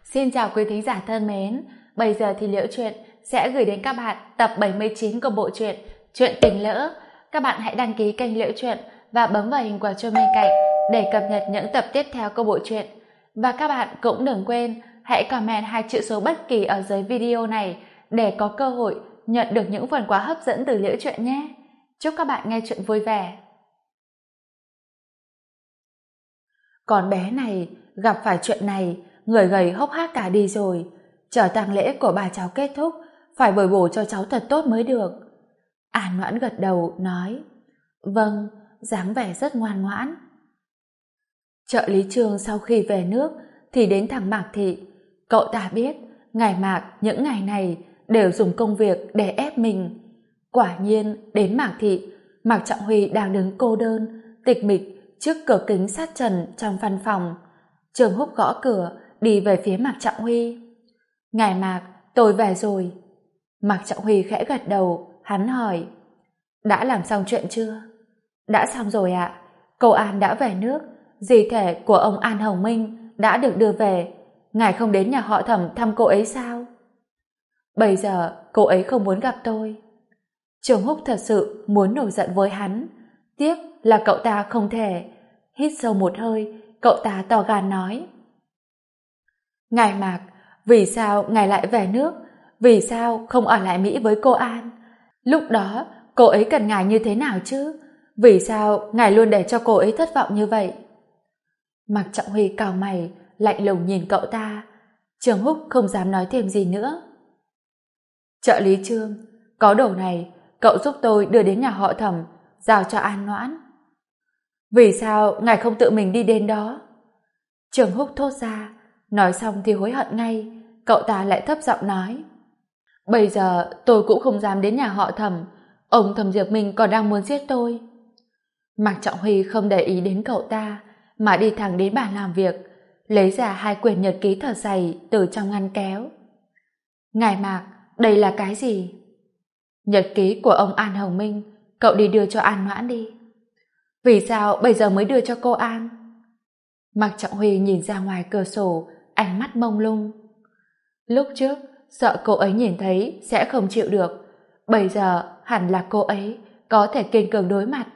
Xin chào quý thính giả thân mến, bây giờ thì Liễu Chuyện sẽ gửi đến các bạn tập 79 của bộ truyện Chuyện Tình Lỡ. Các bạn hãy đăng ký kênh Liễu Chuyện và bấm vào hình quả chuông bên cạnh để cập nhật những tập tiếp theo của bộ truyện. Và các bạn cũng đừng quên hãy comment 2 chữ số bất kỳ ở dưới video này để có cơ hội nhận được những phần quà hấp dẫn từ Liễu Chuyện nhé. Chúc các bạn nghe chuyện vui vẻ. Con bé này gặp phải chuyện này, người gầy hốc hác cả đi rồi. Chờ tang lễ của bà cháu kết thúc, phải bồi bổ cho cháu thật tốt mới được. An Noãn gật đầu nói, vâng, dáng vẻ rất ngoan ngoãn. Trợ lý Trương sau khi về nước thì đến thẳng Mạc Thị. Cậu ta biết ngài Mạc những ngày này đều dùng công việc để ép mình. Quả nhiên đến Mạc Thị, Mạc Trọng Huy đang đứng cô đơn, tịch mịch trước cửa kính sát trần trong văn phòng. Trường Húc gõ cửa đi về phía Mạc Trọng Huy. Ngài Mạc, tôi về rồi. Mạc Trọng Huy khẽ gật đầu, hắn hỏi, đã làm xong chuyện chưa? Đã xong rồi ạ. Cô An đã về nước, di thể của ông An Hồng Minh đã được đưa về. Ngài không đến nhà họ Thẩm thăm cô ấy sao? Bây giờ cô ấy không muốn gặp tôi. Trường Húc thật sự muốn nổi giận với hắn. Tiếc là cậu ta không thể. Hít sâu một hơi, cậu ta to gan nói, ngài Mạc, vì sao ngài lại về nước? Vì sao không ở lại Mỹ với cô An? Lúc đó cô ấy cần ngài như thế nào chứ? Vì sao ngài luôn để cho cô ấy thất vọng như vậy? Mạc Trọng Huy cau mày, lạnh lùng nhìn cậu ta. Trường Húc không dám nói thêm gì nữa. Trợ lý Trương, có đồ này cậu giúp tôi đưa đến nhà họ Thẩm, giao cho An Noãn. Vì sao ngài không tự mình đi đến đó? Trường Húc thốt ra, nói xong thì hối hận ngay. Cậu ta lại thấp giọng nói, bây giờ tôi cũng không dám đến nhà họ Thẩm, ông Thẩm Diệp Minh còn đang muốn giết tôi. Mạc Trọng Huy không để ý đến cậu ta mà đi thẳng đến bàn làm việc, lấy ra 2 quyển nhật ký thật dày từ trong ngăn kéo. Ngài Mạc, đây là cái gì? Nhật ký của ông An Hồng Minh, cậu đi đưa cho An Noãn đi. Vì sao bây giờ mới đưa cho cô An? Mạc Trọng Huy nhìn ra ngoài cửa sổ, ánh mắt mông lung. Lúc trước sợ cô ấy nhìn thấy sẽ không chịu được, bây giờ hẳn là cô ấy có thể kiên cường đối mặt.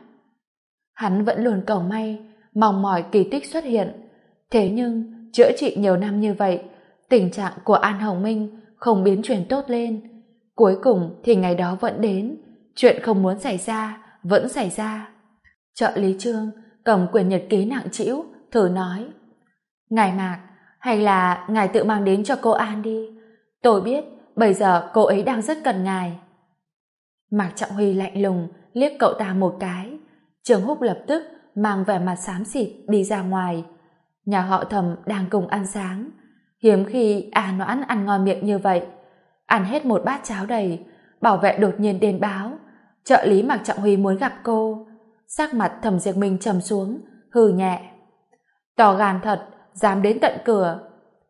Hắn vẫn luôn cầu may, mong mỏi kỳ tích xuất hiện. Thế nhưng chữa trị nhiều năm như vậy, tình trạng của An Hồng Minh không biến chuyển tốt lên. Cuối cùng thì ngày đó vẫn đến, chuyện không muốn xảy ra vẫn xảy ra. Trợ lý Trương cầm quyển nhật ký nặng trĩu, thử nói, ngài Mạc, hay là ngài tự mang đến cho cô An đi. Tôi biết bây giờ cô ấy đang rất cần ngài. Mạc Trọng Huy lạnh lùng liếc cậu ta một cái. Trường Húc lập tức mang vẻ mặt xám xịt đi ra ngoài. Nhà họ Thẩm đang cùng ăn sáng. Hiếm khi An Noãn ăn ngon miệng như vậy. Ăn hết một bát cháo đầy, bảo vệ đột nhiên đến báo trợ lý Mạc Trọng Huy muốn gặp cô. Sắc mặt Thẩm Diệp Minh trầm xuống, hừ nhẹ, to gan thật, dám đến tận cửa.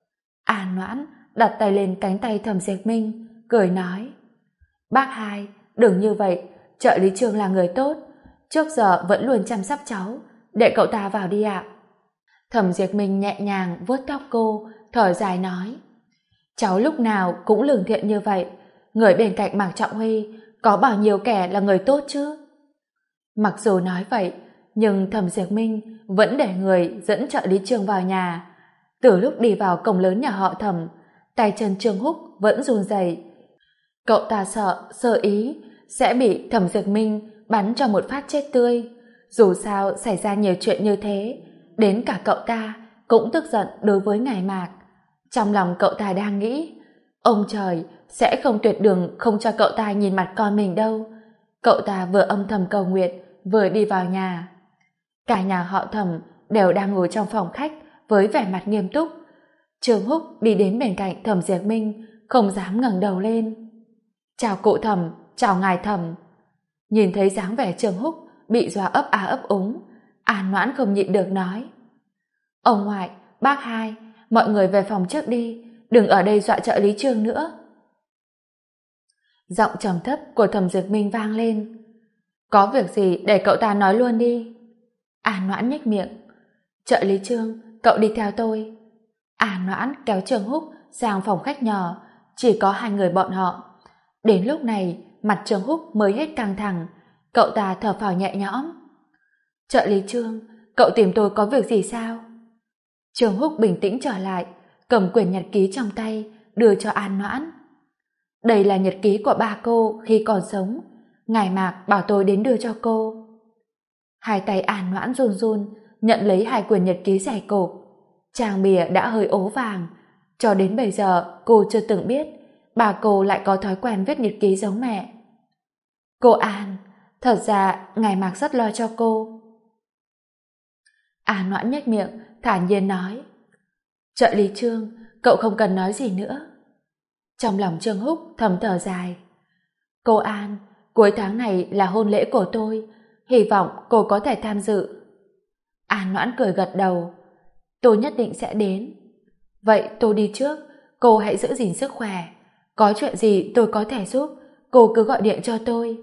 An Noãn đặt tay lên cánh tay Thẩm Diệp Minh, cười nói, bác hai, đừng như vậy, trợ lý Trương là người tốt, trước giờ vẫn luôn chăm sóc cháu, để cậu ta vào đi ạ. Thẩm Diệp Minh nhẹ nhàng vuốt tóc cô, thở dài nói, cháu lúc nào cũng lương thiện như vậy, người bên cạnh Mạc Trọng Huy có bao nhiêu kẻ là người tốt chứ? Mặc dù nói vậy, nhưng Thẩm Diệp Minh vẫn để người dẫn trợ lý Trương vào nhà. Từ lúc đi vào cổng lớn nhà họ Thẩm, tay chân Trương Húc vẫn run rẩy. Cậu ta sợ sơ ý sẽ bị Thẩm Diệp Minh bắn cho một phát chết tươi. Dù sao xảy ra nhiều chuyện như thế, đến cả cậu ta cũng tức giận đối với ngài Mạc. Trong lòng cậu ta đang nghĩ, ông trời sẽ không tuyệt đường không cho cậu ta nhìn mặt con mình đâu. Cậu ta vừa âm thầm cầu nguyện, vừa đi vào nhà. Cả nhà họ Thẩm đều đang ngồi trong phòng khách với vẻ mặt nghiêm túc. Trương Húc đi đến bên cạnh Thẩm Diệp Minh, không dám ngẩng đầu lên. Chào cụ Thẩm, chào ngài Thẩm. Nhìn thấy dáng vẻ Trương Húc bị dọa ấp á ấp úng, An Noãn không nhịn được nói, ông ngoại, bác hai, mọi người về phòng trước đi, đừng ở đây dọa trợ lý Trương nữa. Giọng trầm thấp của Thẩm Diệp Minh vang lên, có việc gì để cậu ta nói luôn đi. An Noãn nhếch miệng, trợ lý Trương, cậu đi theo tôi. An Noãn kéo Trương Húc sang phòng khách nhỏ, chỉ có hai người bọn họ. Đến lúc này, mặt Trương Húc mới hết căng thẳng, cậu ta thở phào nhẹ nhõm. Trợ lý Trương, cậu tìm tôi có việc gì sao? Trương Húc bình tĩnh trở lại, cầm quyển nhật ký trong tay, đưa cho An Noãn. Đây là nhật ký của ba cô khi còn sống, ngài Mạc bảo tôi đến đưa cho cô. Hai tay An Noãn run run, nhận lấy hai quyển nhật ký dày cộp. Trang bìa đã hơi ố vàng, cho đến bây giờ cô chưa từng biết bà cô lại có thói quen viết nhật ký giống mẹ. Cô An, thật ra ngài Mạc rất lo cho cô. An Noãn nhếch miệng, thản nhiên nói. Trợ lý Trương, cậu không cần nói gì nữa. Trong lòng Trương Húc thầm thở dài. Cô An, cuối tháng này là hôn lễ của tôi, hy vọng cô có thể tham dự. An Noãn cười gật đầu. Tôi nhất định sẽ đến. Vậy tôi đi trước, cô hãy giữ gìn sức khỏe. Có chuyện gì tôi có thể giúp, cô cứ gọi điện cho tôi.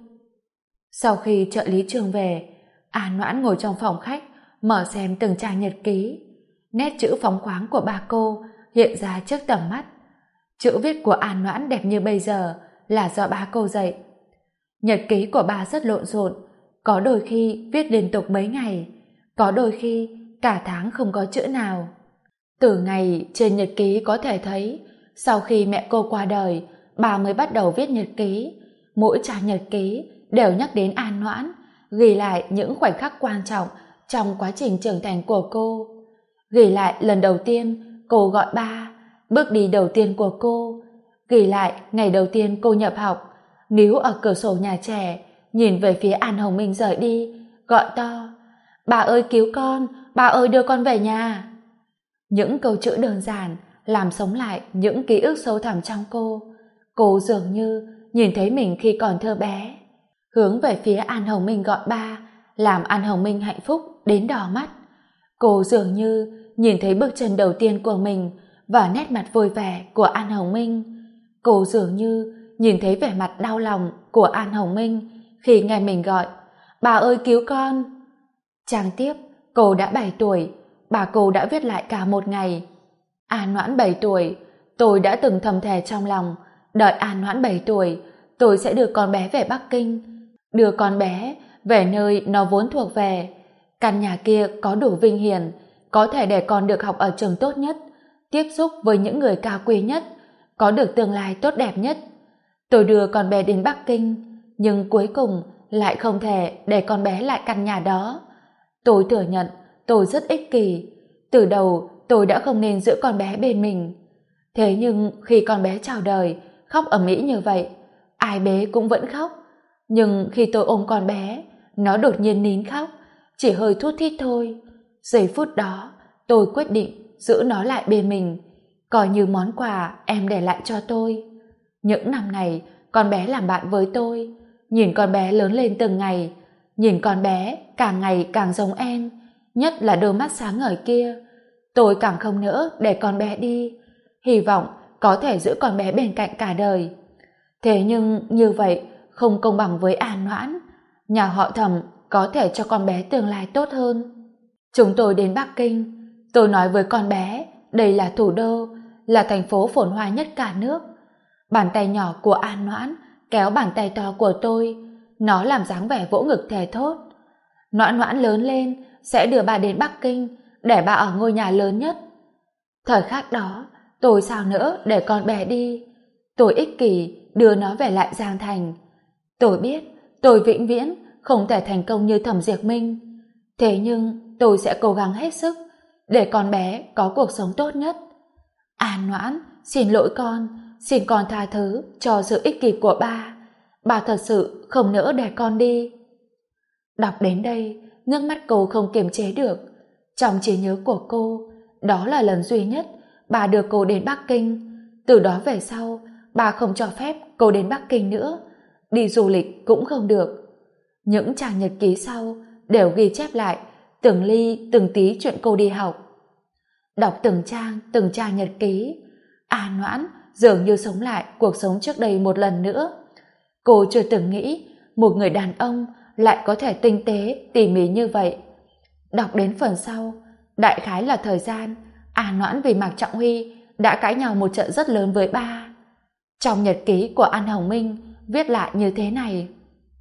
Sau khi trợ lý Trương về, An Noãn ngồi trong phòng khách, mở xem từng trang nhật ký. Nét chữ phóng khoáng của ba cô hiện ra trước tầm mắt. Chữ viết của An Noãn đẹp như bây giờ là do ba cô dạy. Nhật ký của bà rất lộn xộn, có đôi khi viết liên tục mấy ngày, có đôi khi cả tháng không có chữ nào. Từ ngày trên nhật ký có thể thấy, sau khi mẹ cô qua đời, bà mới bắt đầu viết nhật ký. Mỗi trang nhật ký đều nhắc đến An Noãn, ghi lại những khoảnh khắc quan trọng trong quá trình trưởng thành của cô. Ghi lại lần đầu tiên cô gọi ba, bước đi đầu tiên của cô. Ghi lại ngày đầu tiên cô nhập học, níu ở cửa sổ nhà trẻ, nhìn về phía An Hồng Minh rời đi, gọi to. Bà ơi cứu con, bà ơi đưa con về nhà. Những câu chữ đơn giản làm sống lại những ký ức sâu thẳm trong cô. Cô dường như nhìn thấy mình khi còn thơ bé. Hướng về phía An Hồng Minh gọi ba, làm An Hồng Minh hạnh phúc đến đỏ mắt. Cô dường như nhìn thấy bước chân đầu tiên của mình và nét mặt vui vẻ của An Hồng Minh. Cô dường như nhìn thấy vẻ mặt đau lòng của An Hồng Minh khi nghe mình gọi bà ơi cứu con. Trang tiếp, cô đã 7 tuổi, bà cô đã viết lại cả một ngày. An Noãn 7 tuổi, tôi đã từng thầm thề trong lòng, đợi An Noãn 7 tuổi, tôi sẽ đưa con bé về Bắc Kinh, đưa con bé về nơi nó vốn thuộc về. Căn nhà kia có đủ vinh hiển, có thể để con được học ở trường tốt nhất, tiếp xúc với những người cao quý nhất, có được tương lai tốt đẹp nhất. Tôi đưa con bé đến Bắc Kinh, nhưng cuối cùng lại không thể để con bé lại căn nhà đó. Tôi thừa nhận tôi rất ích kỷ, từ đầu tôi đã không nên giữ con bé bên mình. Thế nhưng khi con bé chào đời, khóc ầm ĩ như vậy, ai bế cũng vẫn khóc. Nhưng khi tôi ôm con bé, nó đột nhiên nín khóc, chỉ hơi thút thít thôi. Giây phút đó, tôi quyết định giữ nó lại bên mình, coi như món quà em để lại cho tôi. Những năm này, con bé làm bạn với tôi, nhìn con bé lớn lên từng ngày, nhìn con bé càng ngày càng giống em, nhất là đôi mắt sáng ngời kia. Tôi càng không nỡ để con bé đi, hy vọng có thể giữ con bé bên cạnh cả đời. Thế nhưng như vậy không công bằng với An Noãn. Nhà họ Thẩm có thể cho con bé tương lai tốt hơn. Chúng tôi đến Bắc Kinh, tôi nói với con bé đây là thủ đô, là thành phố phồn hoa nhất cả nước. Bàn tay nhỏ của An Noãn kéo bàn tay to của tôi, nó làm dáng vẻ vỗ ngực thề thốt. Noãn Noãn lớn lên sẽ đưa bà đến Bắc Kinh, để bà ở ngôi nhà lớn nhất. Thời khắc đó, tôi sao nỡ để con bé đi. Tôi ích kỷ đưa nó về lại Giang Thành. Tôi biết tôi vĩnh viễn không thể thành công như Thẩm Diệp Minh. Thế nhưng tôi sẽ cố gắng hết sức để con bé có cuộc sống tốt nhất. An Noãn, xin lỗi con, xin con tha thứ cho sự ích kỷ của ba. Ba thật sự không nỡ để con đi. Đọc đến đây, nước mắt cô không kiềm chế được. Trong trí nhớ của cô, đó là lần duy nhất bà đưa cô đến Bắc Kinh. Từ đó về sau, bà không cho phép cô đến Bắc Kinh nữa. Đi du lịch cũng không được. Những trang nhật ký sau đều ghi chép lại từng ly từng tí chuyện cô đi học. Đọc từng trang nhật ký, An Noãn dường như sống lại cuộc sống trước đây một lần nữa. Cô chưa từng nghĩ một người đàn ông lại có thể tinh tế, tỉ mỉ như vậy. Đọc đến phần sau, đại khái là thời gian An Noãn vì Mạc Trọng Huy đã cãi nhau một trận rất lớn với ba. Trong nhật ký của An Hồng Minh viết lại như thế này: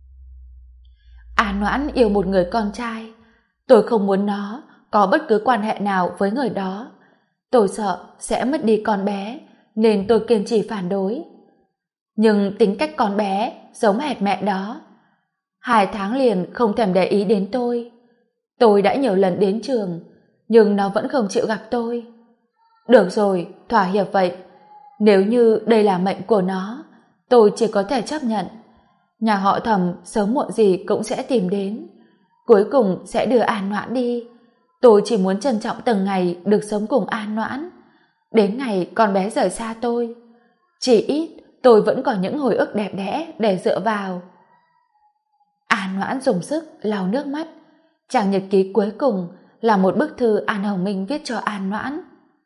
An Noãn yêu một người con trai. Tôi không muốn nó có bất cứ quan hệ nào với người đó. Tôi sợ sẽ mất đi con bé, nên tôi kiên trì phản đối. Nhưng tính cách con bé giống hệt mẹ đó. 2 tháng liền không thèm để ý đến tôi. Tôi đã nhiều lần đến trường, nhưng nó vẫn không chịu gặp tôi. Được rồi, thỏa hiệp vậy. Nếu như đây là mệnh của nó, tôi chỉ có thể chấp nhận. Nhà họ Thẩm sớm muộn gì cũng sẽ tìm đến. Cuối cùng sẽ đưa An Noãn đi. Tôi chỉ muốn trân trọng từng ngày được sống cùng An Noãn. Đến ngày con bé rời xa tôi, chỉ ít tôi vẫn còn những hồi ức đẹp đẽ để dựa vào. An Noãn dùng sức lau nước mắt. Trang nhật ký cuối cùng là một bức thư An Hồng Minh viết cho An Noãn.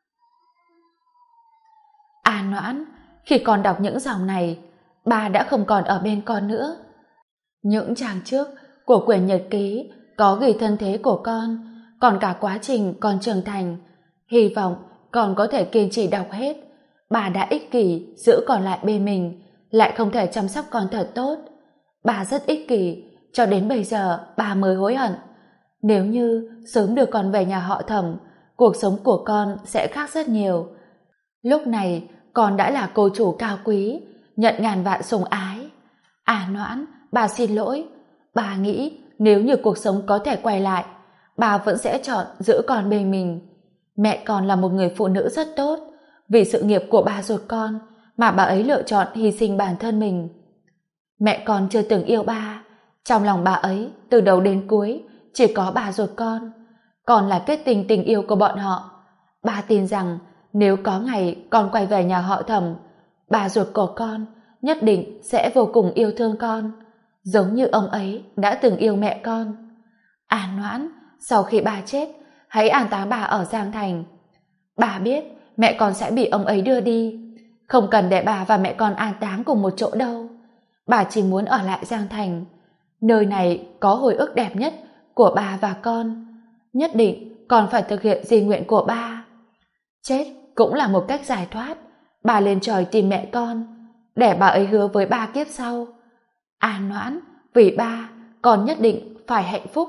An Noãn, khi con đọc những dòng này, ba đã không còn ở bên con nữa. Những trang trước của quyển nhật ký có ghi thân thế của con, còn cả quá trình con trưởng thành. Hy vọng con có thể kiên trì đọc hết. Bà đã ích kỷ giữ con lại bên mình, lại không thể chăm sóc con thật tốt. Bà rất ích kỷ, cho đến bây giờ bà mới hối hận. Nếu như sớm đưa con về nhà họ Thẩm, cuộc sống của con sẽ khác rất nhiều. Lúc này con đã là cô chủ cao quý, nhận ngàn vạn sủng ái. An Noãn, bà xin lỗi. Bà nghĩ nếu như cuộc sống có thể quay lại, bà vẫn sẽ chọn giữ con bên mình. Mẹ con là một người phụ nữ rất tốt. Vì sự nghiệp của bà ruột con mà bà ấy lựa chọn hy sinh bản thân mình. Mẹ con chưa từng yêu ba. Trong lòng bà ấy từ đầu đến cuối chỉ có bà ruột con là kết tình tình yêu của bọn họ. Bà tin rằng nếu có ngày con quay về nhà họ Thẩm, bà ruột của con nhất định sẽ vô cùng yêu thương con, giống như ông ấy đã từng yêu mẹ con. An Noãn, sau khi bà chết, hãy an táng bà ở Giang Thành. Bà biết mẹ con sẽ bị ông ấy đưa đi. Không cần để bà và mẹ con an táng cùng một chỗ đâu. Bà chỉ muốn ở lại Giang Thành. Nơi này có hồi ức đẹp nhất của bà và con. Nhất định con phải thực hiện di nguyện của ba. Chết cũng là một cách giải thoát. Bà lên trời tìm mẹ con, để bà ấy hứa với ba kiếp sau. An Noãn, vì ba, con nhất định phải hạnh phúc.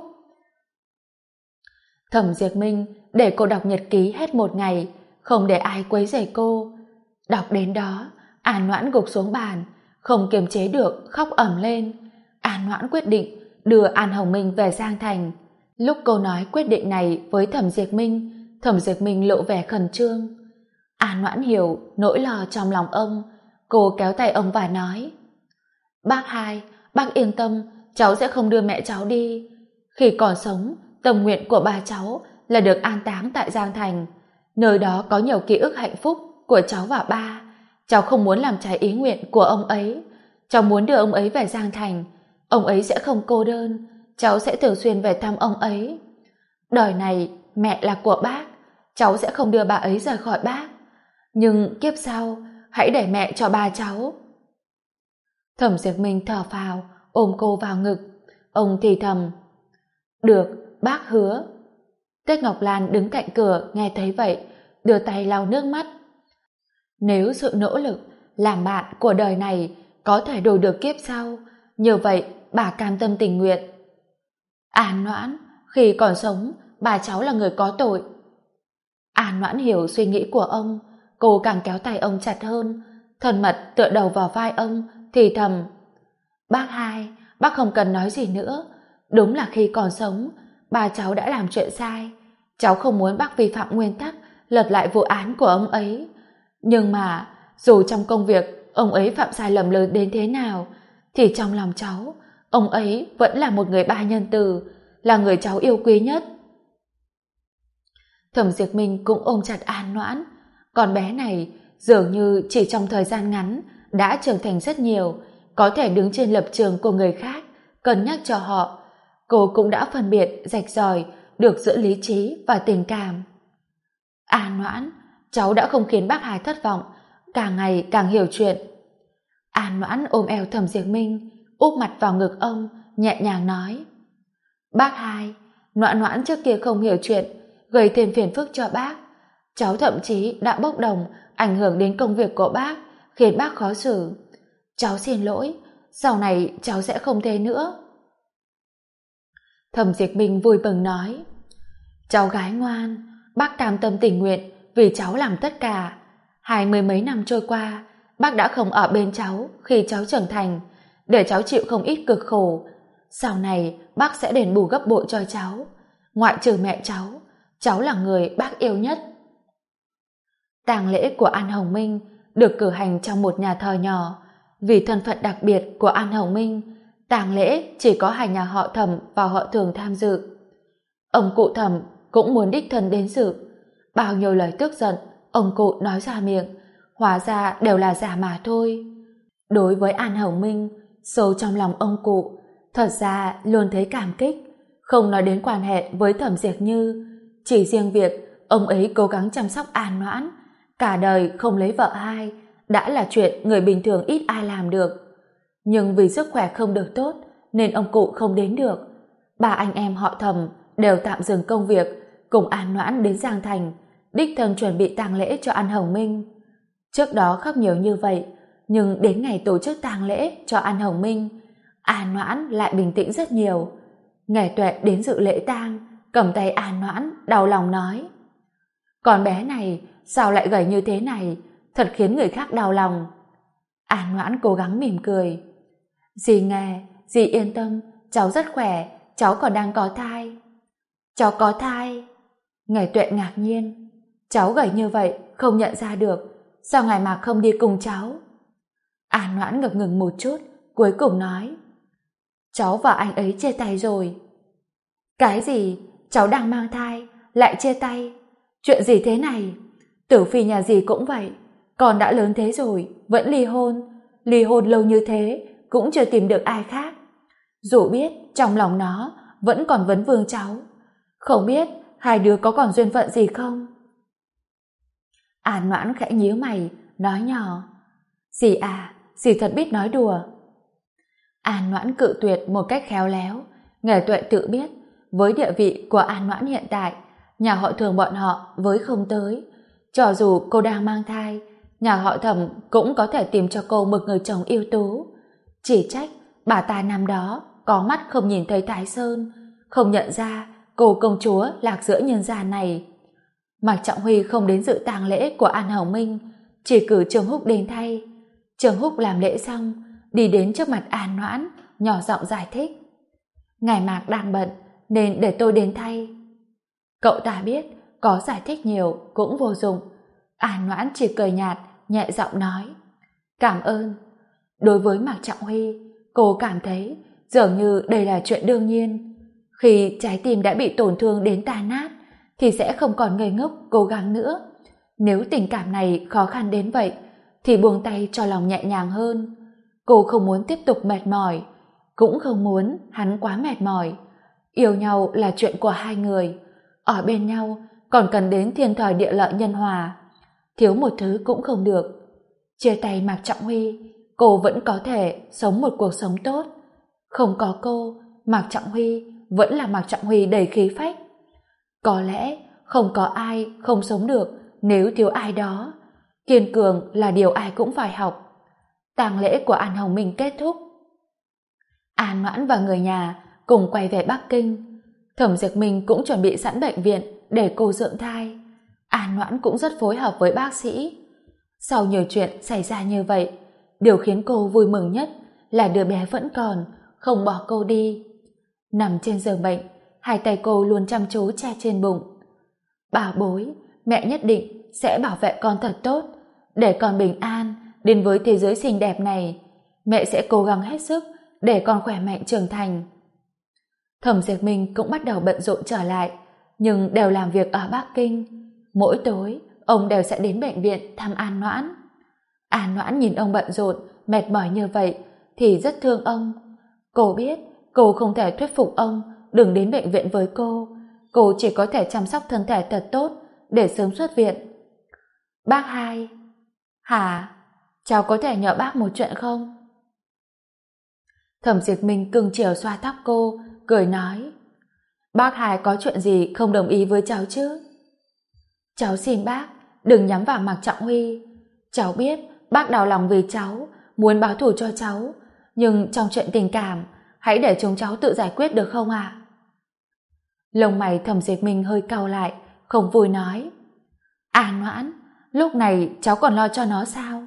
Thẩm Diệp Minh để cô đọc nhật ký hết một ngày, không để ai quấy rầy cô. Đọc đến đó, An Noãn gục xuống bàn, không kiềm chế được khóc ầm lên. An Noãn quyết định đưa An Hồng Minh về Giang Thành. Lúc cô nói quyết định này với Thẩm Diệp Minh lộ vẻ khẩn trương. An Noãn hiểu nỗi lo trong lòng ông. Cô kéo tay ông và nói: Bác hai, bác yên tâm, cháu sẽ không đưa mẹ cháu đi. Khi còn sống, tâm nguyện của ba cháu là được an táng tại Giang Thành. Nơi đó có nhiều ký ức hạnh phúc của cháu và ba. Cháu không muốn làm trái ý nguyện của ông ấy. Cháu muốn đưa ông ấy về Giang Thành. Ông ấy sẽ không cô đơn. Cháu sẽ thường xuyên về thăm ông ấy. Đời này mẹ là của bác, cháu sẽ không đưa bà ấy rời khỏi bác. Nhưng kiếp sau, hãy để mẹ cho ba cháu. Thẩm Diệp Minh thở phào, ôm cô vào ngực. Ông thì thầm: Được, bác hứa. Tết Ngọc Lan đứng cạnh cửa nghe thấy vậy, đưa tay lau nước mắt. Nếu sự nỗ lực làm bạn của đời này có thể đổi được kiếp sau, như vậy bà cam tâm tình nguyện. An Noãn, khi còn sống, bà cháu là người có tội. An Noãn hiểu suy nghĩ của ông, cô càng kéo tay ông chặt hơn, thân mật tựa đầu vào vai ông, thì thầm: Bác hai, bác không cần nói gì nữa. Đúng là khi còn sống, bà cháu đã làm chuyện sai. Cháu không muốn bác vi phạm nguyên tắc, lật lại vụ án của ông ấy. Nhưng mà, dù trong công việc ông ấy phạm sai lầm lớn đến thế nào, thì trong lòng cháu, ông ấy vẫn là một người ba nhân từ, là người cháu yêu quý nhất. Thẩm Diệp Minh cũng ôm chặt An Noãn. Con bé này dường như chỉ trong thời gian ngắn đã trưởng thành rất nhiều, có thể đứng trên lập trường của người khác, cân nhắc cho họ. Cô cũng đã phân biệt rạch ròi được giữa lý trí và tình cảm. An Noãn, cháu đã không khiến bác hai thất vọng, càng ngày càng hiểu chuyện. An Noãn ôm eo Thẩm Diệp Minh, úp mặt vào ngực ông, nhẹ nhàng nói: Bác hai, Noãn Noãn trước kia không hiểu chuyện, gây thêm phiền phức cho bác. Cháu thậm chí đã bốc đồng, ảnh hưởng đến công việc của bác, khiến bác khó xử. Cháu xin lỗi, sau này cháu sẽ không thế nữa. Thẩm Diệt Minh vui mừng nói, cháu gái ngoan, bác cam tâm tình nguyện vì cháu làm tất cả. 20 mấy năm trôi qua, bác đã không ở bên cháu khi cháu trưởng thành, để cháu chịu không ít cực khổ. Sau này bác sẽ đền bù gấp bội cho cháu. Ngoại trừ mẹ cháu là người bác yêu nhất. Tang lễ của An Hồng Minh được cử hành trong một nhà thờ nhỏ. Vì thân phận đặc biệt của An Hồng Minh, tang lễ chỉ có hai nhà họ Thẩm và họ Thường tham dự. Ông cụ Thẩm cũng muốn đích thân đến dự. Bao nhiêu lời tức giận ông cụ nói ra miệng, hóa ra đều là giả mà thôi. Đối với An Hồng Minh, sâu trong lòng ông cụ thật ra luôn thấy cảm kích. Không nói đến quan hệ với Thẩm Diệt Như, chỉ riêng việc ông ấy cố gắng chăm sóc An Noãn, cả đời không lấy vợ hai, đã là chuyện người bình thường ít ai làm được. Nhưng vì sức khỏe không được tốt nên ông cụ không đến được. Ba anh em họ Thẩm đều tạm dừng công việc, cùng An Noãn đến Giang Thành, đích thân chuẩn bị tang lễ cho An Hồng Minh. Trước đó khóc nhiều như vậy, nhưng đến ngày tổ chức tang lễ cho An Hồng Minh, An Noãn lại bình tĩnh rất nhiều. Ngải Tuệ đến dự lễ tang, cầm tay An Noãn đau lòng nói, con bé này sao lại gầy như thế này, thật khiến người khác đau lòng. An Noãn cố gắng mỉm cười, dì nghe, dì yên tâm, cháu rất khỏe, cháu còn đang có thai. Cháu có thai? Ngải Tuệ ngạc nhiên, cháu gầy như vậy không nhận ra được, sao ngài Mạc không đi cùng cháu? An Noãn ngập ngừng một chút, cuối cùng nói, cháu và anh ấy chia tay rồi. Cái gì? Cháu đang mang thai lại chia tay? Chuyện gì thế này? Tử Phi nhà dì cũng vậy, con đã lớn thế rồi vẫn ly hôn lâu như thế cũng chưa tìm được ai khác. Dù biết trong lòng nó vẫn còn vấn vương cháu, không biết hai đứa có còn duyên phận gì không? An Noãn khẽ nhíu mày, nói nhỏ, dì à, dì thật biết nói đùa. An Noãn cự tuyệt một cách khéo léo. Ngải Tuệ tự biết với địa vị của An Noãn hiện tại, nhà họ Thường bọn họ với không tới. Cho dù cô đang mang thai, nhà họ Thẩm cũng có thể tìm cho cô một người chồng ưu tú. Chỉ trách bà ta năm đó có mắt không nhìn thấy Thái Sơn, không nhận ra cô công chúa lạc giữa nhân gian này. Mạc Trọng Huy không đến dự tang lễ của An Hồng Minh, chỉ cử Trường Húc đến thay. Trường Húc làm lễ xong, đi đến trước mặt An Noãn, nhỏ giọng giải thích, ngài Mạc đang bận nên để tôi đến thay. Cậu ta biết có giải thích nhiều cũng vô dụng. An Noãn chỉ cười nhạt, nhẹ giọng nói, cảm ơn. Đối với Mạc Trọng Huy, cô cảm thấy dường như đây là chuyện đương nhiên. Khi trái tim đã bị tổn thương đến tan nát thì sẽ không còn ngây ngốc cố gắng nữa. Nếu tình cảm này khó khăn đến vậy thì buông tay cho lòng nhẹ nhàng hơn. Cô không muốn tiếp tục mệt mỏi, cũng không muốn hắn quá mệt mỏi. Yêu nhau là chuyện của hai người, ở bên nhau còn cần đến thiên thời địa lợi nhân hòa, thiếu một thứ cũng không được. Chia tay Mạc Trọng Huy, cô vẫn có thể sống một cuộc sống tốt. Không có cô, Mạc Trọng Huy vẫn là Mạc Trọng Huy đầy khí phách. Có lẽ không có ai không sống được nếu thiếu ai đó. Kiên cường là điều ai cũng phải học. Tang lễ của An Hồng Minh kết thúc. An Noãn và người nhà cùng quay về Bắc Kinh. Thẩm Diệt Minh cũng chuẩn bị sẵn bệnh viện để cô dưỡng thai. An Noãn cũng rất phối hợp với bác sĩ. Sau nhiều chuyện xảy ra như vậy, điều khiến cô vui mừng nhất là đứa bé vẫn còn, không bỏ cô đi. Nằm trên giường bệnh, hai tay cô luôn chăm chú che trên bụng. Bảo bối, mẹ nhất định sẽ bảo vệ con thật tốt, để con bình an đến với thế giới xinh đẹp này. Mẹ sẽ cố gắng hết sức để con khỏe mạnh trưởng thành. Thẩm Diệt Minh cũng bắt đầu bận rộn trở lại, nhưng đều làm việc ở Bắc Kinh. Mỗi tối, ông đều sẽ đến bệnh viện thăm An Noãn. An Noãn nhìn ông bận rộn, mệt mỏi như vậy thì rất thương ông. Cô biết cô không thể thuyết phục ông đừng đến bệnh viện với cô chỉ có thể chăm sóc thân thể thật tốt để sớm xuất viện. Bác hai. Hả? Cháu có thể nhờ bác một chuyện không? Thẩm Diệt Minh cưng chiều xoa tóc cô, cười nói, bác hai có chuyện gì không đồng ý với cháu chứ? Cháu xin bác đừng nhắm vào Mạc Trọng Huy. Cháu biết bác đau lòng vì cháu, muốn báo thù cho cháu, nhưng trong chuyện tình cảm, hãy để chúng cháu tự giải quyết được không ạ? Lông mày Thẩm Diệt Minh hơi cau lại, không vui nói. An Noãn, lúc này cháu còn lo cho nó sao?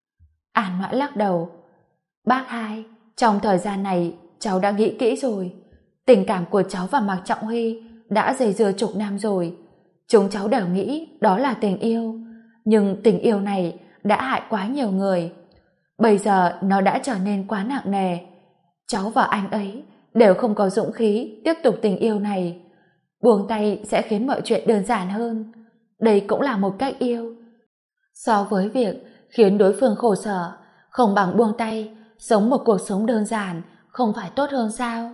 An Noãn lắc đầu. Bác hai, trong thời gian này cháu đã nghĩ kỹ rồi. Tình cảm của cháu và Mạc Trọng Huy đã dày dưa chục năm rồi. Chúng cháu đều nghĩ đó là tình yêu, nhưng tình yêu này đã hại quá nhiều người. Bây giờ nó đã trở nên quá nặng nề. Cháu và anh ấy đều không có dũng khí tiếp tục tình yêu này. Buông tay sẽ khiến mọi chuyện đơn giản hơn. Đây cũng là một cách yêu. So với việc khiến đối phương khổ sở, không bằng buông tay, sống một cuộc sống đơn giản, không phải tốt hơn sao?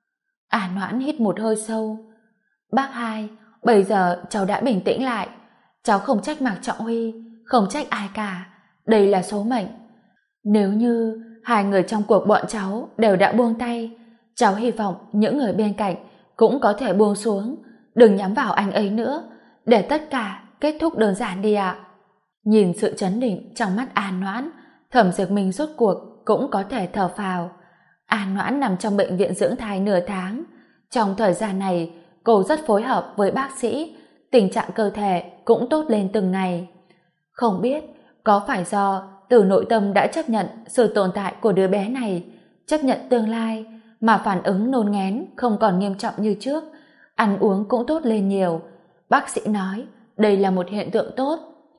An Noãn hít một hơi sâu. Bác hai, bây giờ cháu đã bình tĩnh lại. Cháu không trách Mạc Trọng Huy, không trách ai cả. Đây là số mệnh. Nếu như hai người trong cuộc bọn cháu đều đã buông tay, cháu hy vọng những người bên cạnh cũng có thể buông xuống, đừng nhắm vào anh ấy nữa, để tất cả kết thúc đơn giản đi ạ. Nhìn sự chấn định trong mắt An Noãn, Thẩm Diệt Minh rốt cuộc cũng có thể thở phào. An Noãn nằm trong bệnh viện dưỡng thai nửa tháng. Trong thời gian này, cô rất phối hợp với bác sĩ, tình trạng cơ thể cũng tốt lên từng ngày. Không biết có phải do từ nội tâm đã chấp nhận sự tồn tại của đứa bé này, chấp nhận tương lai, mà phản ứng nôn nghén không còn nghiêm trọng như trước, ăn uống cũng tốt lên nhiều. Bác sĩ nói đây là một hiện tượng tốt.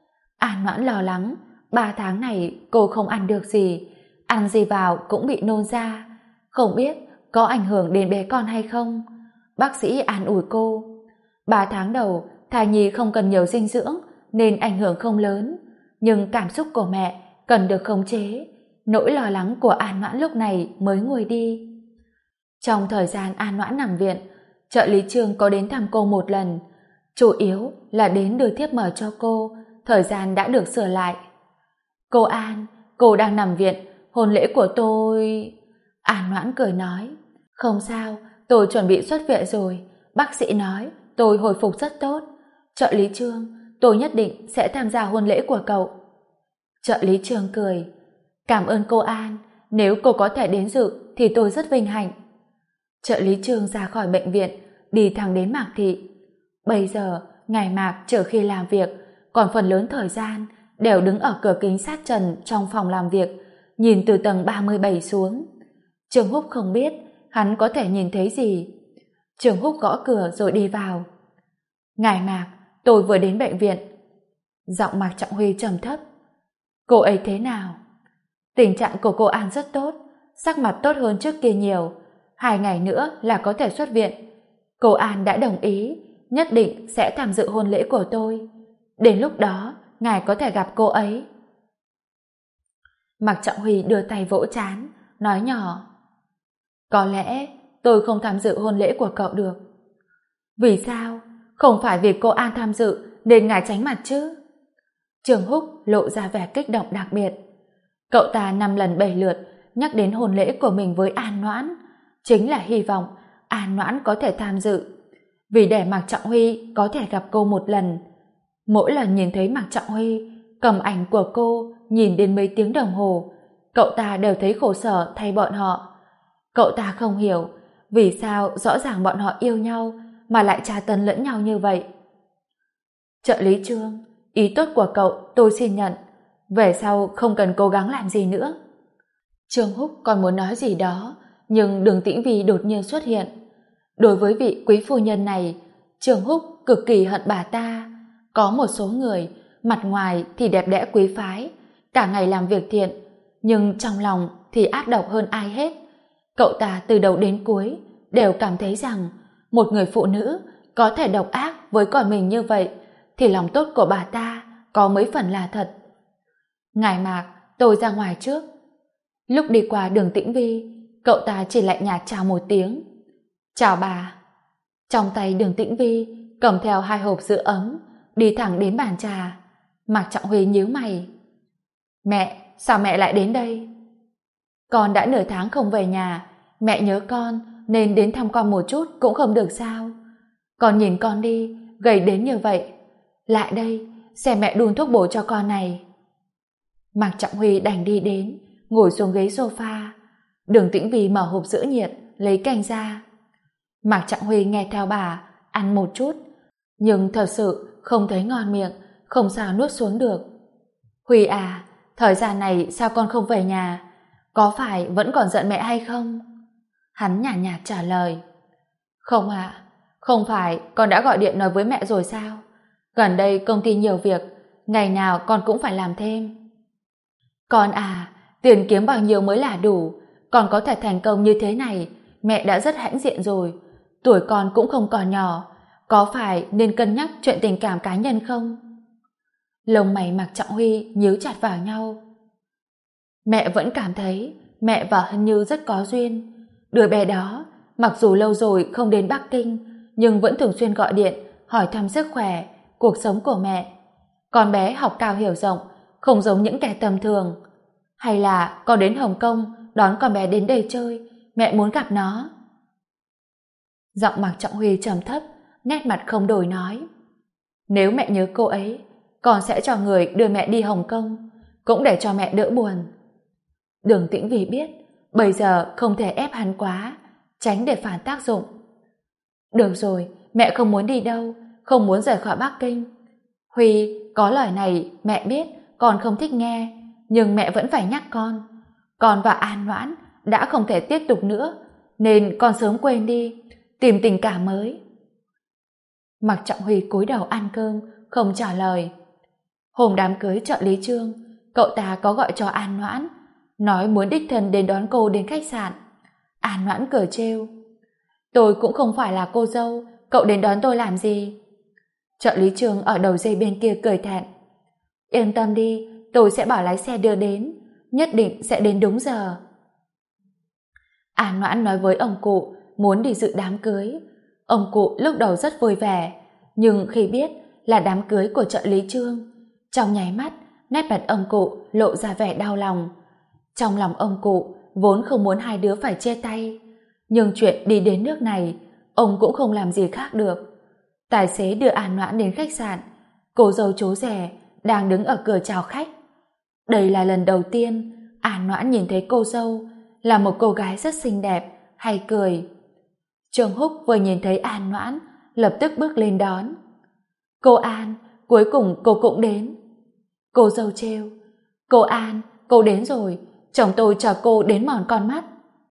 An Noãn lo lắng, 3 tháng này cô không ăn được gì, ăn gì vào cũng bị nôn ra, không biết có ảnh hưởng đến bé con hay không. Bác sĩ an ủi cô, 3 tháng đầu thai nhi không cần nhiều dinh dưỡng nên ảnh hưởng không lớn, nhưng cảm xúc của mẹ cần được khống chế. Nỗi lo lắng của An Noãn lúc này mới nguôi đi. Trong thời gian An Noãn nằm viện, trợ lý Trương có đến thăm cô một lần, chủ yếu là đến đưa thiếp mời cho cô. Thời gian đã được sửa lại. Cô An, cô đang nằm viện, hôn lễ của tôi... An Noãn cười nói, không sao, tôi chuẩn bị xuất viện rồi. Bác sĩ nói tôi hồi phục rất tốt. Trợ lý Trương, tôi nhất định sẽ tham gia hôn lễ của cậu. Trợ lý Trương cười, cảm ơn cô An, nếu cô có thể đến dự thì tôi rất vinh hạnh. Trợ lý Trương ra khỏi bệnh viện, đi thẳng đến Mạc Thị. Bây giờ, ngài Mạc trừ khi làm việc, còn phần lớn thời gian đều đứng ở cửa kính sát trần trong phòng làm việc, nhìn từ tầng 37 xuống. Trương Húc không biết hắn có thể nhìn thấy gì. Trương Húc gõ cửa rồi đi vào. Ngài Mạc, tôi vừa đến bệnh viện. Giọng Mạc Trọng Huy trầm thấp. Cô ấy thế nào? Tình trạng của cô An rất tốt, sắc mặt tốt hơn trước kia nhiều. 2 ngày nữa là có thể xuất viện. Cô An đã đồng ý, nhất định sẽ tham dự hôn lễ của tôi. Đến lúc đó, ngài có thể gặp cô ấy. Mạc Trọng Huy đưa tay vỗ trán, nói nhỏ. Có lẽ tôi không tham dự hôn lễ của cậu được. Vì sao? Không phải vì cô An tham dự nên ngài tránh mặt chứ? Trương Húc lộ ra vẻ kích động đặc biệt. Cậu ta 5 lần 7 lượt nhắc đến hôn lễ của mình với An Noãn, chính là hy vọng An Noãn có thể tham dự, vì để Mạc Trọng Huy có thể gặp cô một lần. Mỗi lần nhìn thấy Mạc Trọng Huy cầm ảnh của cô nhìn đến mấy tiếng đồng hồ, cậu ta đều thấy khổ sở thay bọn họ. Cậu ta không hiểu vì sao rõ ràng bọn họ yêu nhau mà lại tra tấn lẫn nhau như vậy. Trợ lý Trương, ý tốt của cậu tôi xin nhận, về sau không cần cố gắng làm gì nữa. Trương Húc còn muốn nói gì đó, nhưng Đường Tĩnh Vi đột nhiên xuất hiện. Đối với vị quý phu nhân này, Trương Húc cực kỳ hận bà ta. Có một số người mặt ngoài thì đẹp đẽ quý phái, cả ngày làm việc thiện, nhưng trong lòng thì ác độc hơn ai hết. Cậu ta từ đầu đến cuối đều cảm thấy rằng một người phụ nữ có thể độc ác với con mình như vậy thì lòng tốt của bà ta có mấy phần là thật. Ngài Mạc, tôi ra ngoài trước. Lúc đi qua Đường Tĩnh Vi, cậu ta chỉ lạnh nhạt chào một tiếng. Chào bà. Trong tay Đường Tĩnh Vi cầm theo 2 hộp sữa ấm, đi thẳng đến bàn trà. Mạc Trọng Huy nhíu mày. Mẹ, sao mẹ lại đến đây? Con đã nửa tháng không về nhà, mẹ nhớ con nên đến thăm con một chút cũng không được sao? Con nhìn con đi, gầy đến như vậy. Lại đây, xem mẹ đun thuốc bổ cho con này. Mạc Trọng Huy đành đi đến, ngồi xuống ghế sofa. Đường Tĩnh Vy mở hộp sữa nhiệt, lấy canh ra. Mạc Trọng Huy nghe theo bà, ăn một chút, nhưng thật sự không thấy ngon miệng, không sao nuốt xuống được. Huy à, thời gian này sao con không về nhà? Có phải vẫn còn giận mẹ hay không? Hắn nhàn nhạt trả lời. Không ạ, không phải con đã gọi điện nói với mẹ rồi sao? Gần đây công ty nhiều việc, ngày nào con cũng phải làm thêm. Con à, tiền kiếm bao nhiêu mới là đủ, con có thể thành công như thế này, mẹ đã rất hãnh diện rồi. Tuổi con cũng không còn nhỏ, có phải nên cân nhắc chuyện tình cảm cá nhân không? Lông mày Mạc Trọng Huy nhíu chặt vào nhau. Mẹ vẫn cảm thấy mẹ và Hân Như rất có duyên. Đứa bé đó, mặc dù lâu rồi không đến Bắc Kinh, nhưng vẫn thường xuyên gọi điện hỏi thăm sức khỏe, cuộc sống của mẹ. Con bé học cao hiểu rộng, không giống những kẻ tầm thường. Hay là con đến Hồng Kông đón con bé đến đây chơi, mẹ muốn gặp nó. Giọng Mạc Trọng Huy trầm thấp, nét mặt không đổi nói. Nếu mẹ nhớ cô ấy, con sẽ cho người đưa mẹ đi Hồng Kông, cũng để cho mẹ đỡ buồn. Đường Tĩnh Vy biết, bây giờ không thể ép hắn quá, tránh để phản tác dụng. Được rồi, mẹ không muốn đi đâu, không muốn rời khỏi Bắc Kinh. Huy, có lời này mẹ biết con không thích nghe, nhưng mẹ vẫn phải nhắc con. Con và An Noãn đã không thể tiếp tục nữa, nên con sớm quên đi, tìm tình cảm mới. Mạc Trọng Huy cúi đầu ăn cơm, không trả lời. Hôm đám cưới trợ lý Trương, cậu ta có gọi cho An Noãn, nói muốn đích thân đến đón cô đến khách sạn. An Noãn cười trêu. Tôi cũng không phải là cô dâu, cậu đến đón tôi làm gì? Trợ lý Trương ở đầu dây bên kia cười thẹn. Yên tâm đi, tôi sẽ bảo lái xe đưa đến, nhất định sẽ đến đúng giờ. An Noãn nói với ông cụ muốn đi dự đám cưới. Ông cụ lúc đầu rất vui vẻ, nhưng khi biết là đám cưới của trợ lý Trương, trong nháy mắt nét mặt ông cụ lộ ra vẻ đau lòng. Trong lòng ông cụ vốn không muốn hai đứa phải chia tay, nhưng chuyện đi đến nước này ông cũng không làm gì khác được. Tài xế đưa An Noãn đến khách sạn, cô dâu chú rể đang đứng ở cửa chào khách. Đây là lần đầu tiên An Noãn nhìn thấy cô dâu là một cô gái rất xinh đẹp, hay cười. Trương Húc vừa nhìn thấy An Noãn lập tức bước lên đón. Cô An, cuối cùng cô cũng đến. Cô dâu trêu. Cô An, cô đến rồi, chồng tôi chờ cô đến mòn con mắt.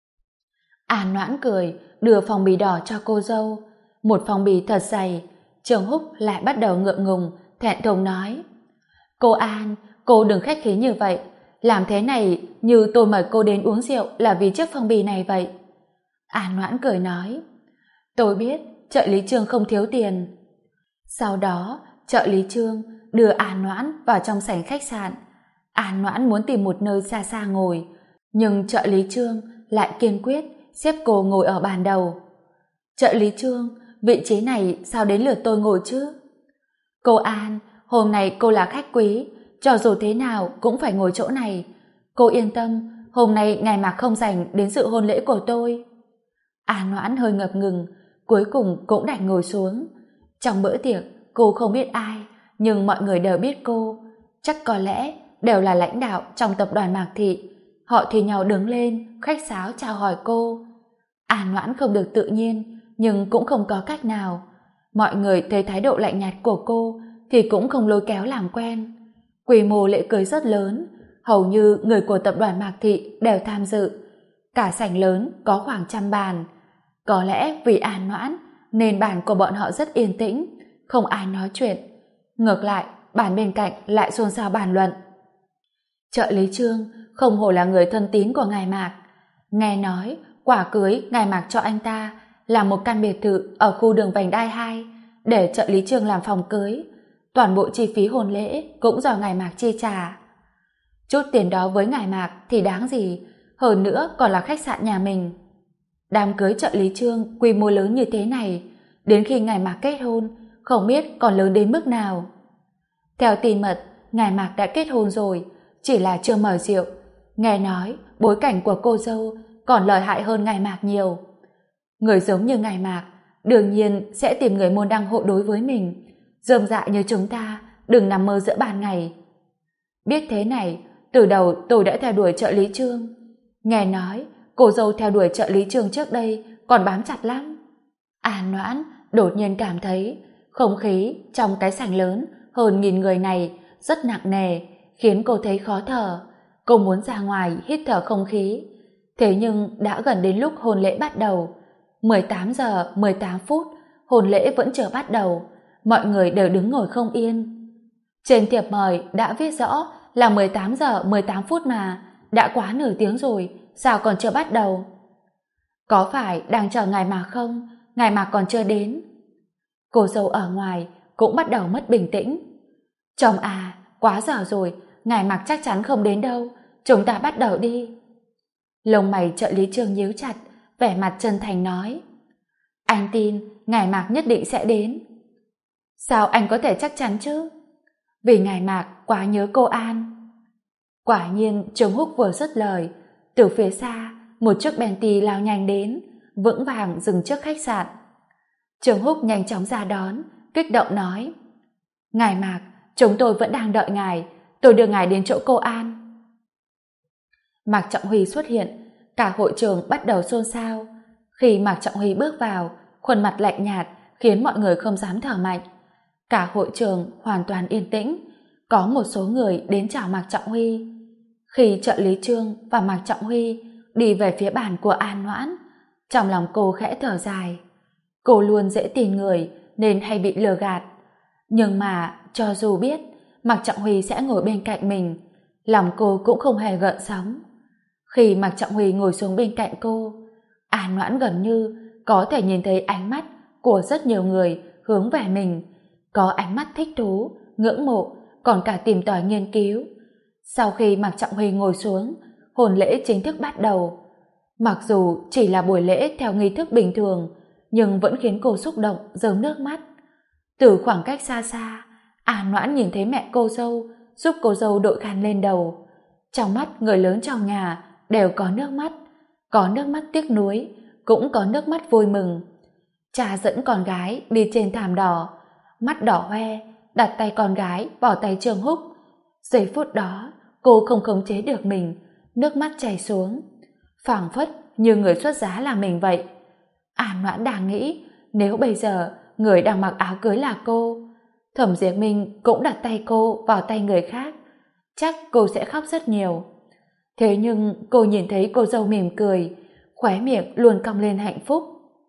An Noãn cười, đưa phong bì đỏ cho cô dâu. Một phong bì thật dày. Trương Húc lại bắt đầu ngượng ngùng, thẹn thùng nói. Cô An, cô đừng khách khí như vậy. Làm thế này như tôi mời cô đến uống rượu là vì chiếc phong bì này vậy. An Noãn cười nói. Tôi biết, trợ lý Trương không thiếu tiền. Sau đó, trợ lý Trương đưa An Noãn vào trong sảnh khách sạn. An Noãn muốn tìm một nơi xa xa ngồi, nhưng trợ lý Trương lại kiên quyết xếp cô ngồi ở bàn đầu. Trợ lý Trương, vị trí này sao đến lượt tôi ngồi chứ? Cô An, hôm nay cô là khách quý, cho dù thế nào cũng phải ngồi chỗ này. Cô yên tâm, hôm nay ngài Mạc không rảnh đến dự hôn lễ của tôi. An Noãn hơi ngập ngừng, cuối cùng cũng đành ngồi xuống. Trong bữa tiệc, cô không biết ai, nhưng mọi người đều biết cô. Chắc có lẽ đều là lãnh đạo trong tập đoàn Mạc Thị. Họ thì nhau đứng lên, khách sáo chào hỏi cô. An Noãn không được tự nhiên, nhưng cũng không có cách nào. Mọi người thấy thái độ lạnh nhạt của cô thì cũng không lôi kéo làm quen. Quy mô lễ cưới rất lớn, hầu như người của tập đoàn Mạc Thị đều tham dự. Cả sảnh lớn có khoảng 100 bàn. Có lẽ vì An Noãn nên bàn của bọn họ rất yên tĩnh, không ai nói chuyện. Ngược lại, bàn bên cạnh lại xôn xao bàn luận. Trợ lý Trương không hổ là người thân tín của ngài Mạc. Nghe nói quả cưới ngài Mạc cho anh ta là một căn biệt thự ở khu đường Vành Đai 2 để trợ lý Trương làm phòng cưới. Toàn bộ chi phí hôn lễ cũng do ngài Mạc chi trả. Chút tiền đó với ngài Mạc thì đáng gì, hơn nữa còn là khách sạn nhà mình. Đám cưới trợ lý Trương quy mô lớn như thế này, đến khi ngài Mạc kết hôn không biết còn lớn đến mức nào. Theo tin mật, ngài Mạc đã kết hôn rồi, chỉ là chưa mời rượu. Nghe nói bối cảnh của cô dâu còn lợi hại hơn ngài Mạc nhiều. Người giống như ngài Mạc đương nhiên sẽ tìm người môn đăng hộ đối với mình. Rơm dạ như chúng ta đừng nằm mơ giữa ban ngày. Biết thế này, từ đầu tôi đã theo đuổi trợ lý Trương. Nghe nói, cô dâu theo đuổi trợ lý Trương trước đây còn bám chặt lắm. An Noãn đột nhiên cảm thấy không khí trong cái sảnh lớn hơn 1000 người này rất nặng nề, khiến cô thấy khó thở. Cô muốn ra ngoài hít thở không khí. Thế nhưng đã gần đến lúc hôn lễ bắt đầu. 18 giờ 18 phút, hôn lễ vẫn chưa bắt đầu. Mọi người đều đứng ngồi không yên. Trên thiệp mời đã viết rõ là 18 giờ 18 phút mà, đã quá nửa tiếng rồi, sao còn chưa bắt đầu? Có phải đang chờ ngài Mạc không? Ngài Mạc còn chưa đến. Cô dâu ở ngoài cũng bắt đầu mất bình tĩnh. Chồng à, quá giờ rồi, ngài Mạc chắc chắn không đến đâu, chúng ta bắt đầu đi. Lông mày trợ lý Trương nhíu chặt, vẻ mặt chân thành nói. Anh tin ngài Mạc nhất định sẽ đến. Sao anh có thể chắc chắn chứ? Vì ngài Mạc quá nhớ cô An. Quả nhiên Trương Húc vừa dứt lời, từ phía xa một chiếc Bentley lao nhanh đến, vững vàng dừng trước khách sạn. Trương Húc nhanh chóng ra đón, kích động nói: Ngài Mạc, chúng tôi vẫn đang đợi ngài, tôi đưa ngài đến chỗ cô An. Mạc Trọng Huy xuất hiện, cả hội trường bắt đầu xôn xao. Khi Mạc Trọng Huy bước vào, khuôn mặt lạnh nhạt khiến mọi người không dám thở mạnh. Cả hội trường hoàn toàn yên tĩnh, có một số người đến chào Mạc Trọng Huy. Khi trợ lý Trương và Mạc Trọng Huy đi về phía bàn của An Noãn, trong lòng cô khẽ thở dài. Cô luôn dễ tin người nên hay bị lừa gạt. Nhưng mà cho dù biết Mạc Trọng Huy sẽ ngồi bên cạnh mình, lòng cô cũng không hề gợn sóng. Khi Mạc Trọng Huy ngồi xuống bên cạnh cô, An Noãn gần như có thể nhìn thấy ánh mắt của rất nhiều người hướng về mình, có ánh mắt thích thú, ngưỡng mộ, còn cả tìm tòi nghiên cứu. Sau khi Mạc Trọng Huy ngồi xuống, hôn lễ chính thức bắt đầu. Mặc dù chỉ là buổi lễ theo nghi thức bình thường, nhưng vẫn khiến cô xúc động rơm nước mắt. Từ khoảng cách xa xa, An Noãn nhìn thấy mẹ cô dâu giúp cô dâu đội khăn lên đầu. Trong mắt người lớn trong nhà đều có nước mắt tiếc nuối, cũng có nước mắt vui mừng. Cha dẫn con gái đi trên thảm đỏ, mắt đỏ hoe, đặt tay con gái vào tay Trương Húc. Giây phút đó, cô không khống chế được mình, nước mắt chảy xuống, phảng phất như người xuất giá là mình vậy. An Noãn đang nghĩ, nếu bây giờ người đang mặc áo cưới là cô, Thẩm Diệp Minh cũng đặt tay cô vào tay người khác, chắc cô sẽ khóc rất nhiều. Thế nhưng cô nhìn thấy cô dâu mỉm cười, khóe miệng luôn cong lên hạnh phúc.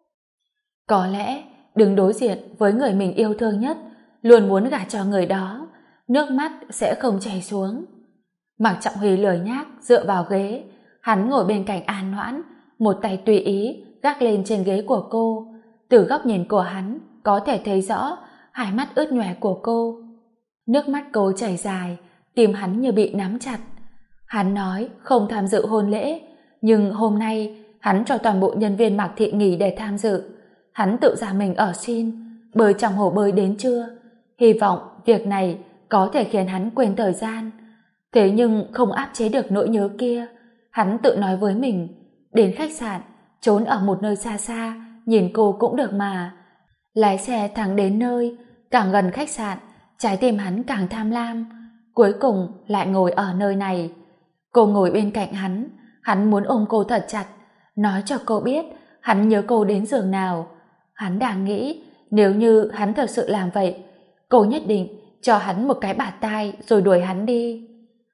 Có lẽ đứng đối diện với người mình yêu thương nhất, luôn muốn gả cho người đó, nước mắt sẽ không chảy xuống. Mạc Trọng Huy lười nhác dựa vào ghế, hắn ngồi bên cạnh An Noãn, một tay tùy ý gác lên trên ghế của cô. Từ góc nhìn của hắn có thể thấy rõ hai mắt ướt nhòe của cô. Nước mắt cô chảy dài, tim hắn như bị nắm chặt. Hắn nói không tham dự hôn lễ, nhưng hôm nay hắn cho toàn bộ nhân viên Mạc Thị nghỉ để tham dự. Hắn tự ra mình ở xin, bơi trong hồ bơi đến trưa. Hy vọng việc này có thể khiến hắn quên thời gian. Thế nhưng không áp chế được nỗi nhớ kia. Hắn tự nói với mình, đến khách sạn, trốn ở một nơi xa xa, nhìn cô cũng được mà. Lái xe thẳng đến nơi, càng gần khách sạn, trái tim hắn càng tham lam. Cuối cùng lại ngồi ở nơi này. Cô ngồi bên cạnh hắn muốn ôm cô thật chặt, nói cho cô biết hắn nhớ cô đến giường nào. Hắn đang nghĩ, nếu như hắn thật sự làm vậy, cô nhất định cho hắn một cái bạt tai rồi đuổi hắn đi.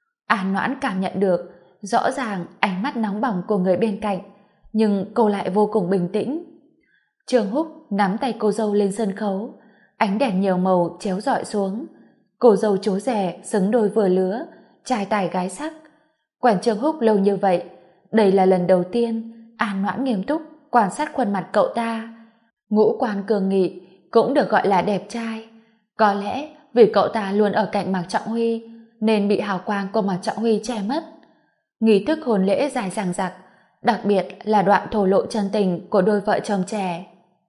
An Noãn cảm nhận được rõ ràng ánh mắt nóng bỏng của người bên cạnh, nhưng cô lại vô cùng bình tĩnh. Trương Húc nắm tay cô dâu lên sân khấu, ánh đèn nhiều màu chéo rọi xuống. Cô dâu chú rể xứng đôi vừa lứa, trai tài gái sắc. Quen Trương Húc lâu như vậy, đây là lần đầu tiên An Noãn nghiêm túc quan sát khuôn mặt cậu ta. Ngũ quan cường nghị, cũng được gọi là đẹp trai. Có lẽ vì cậu ta luôn ở cạnh Mạc Trọng Huy nên bị hào quang của Mạc Trọng Huy che mất. Nghi thức hôn lễ dài dằng dặc, đặc biệt là đoạn thổ lộ chân tình của đôi vợ chồng trẻ.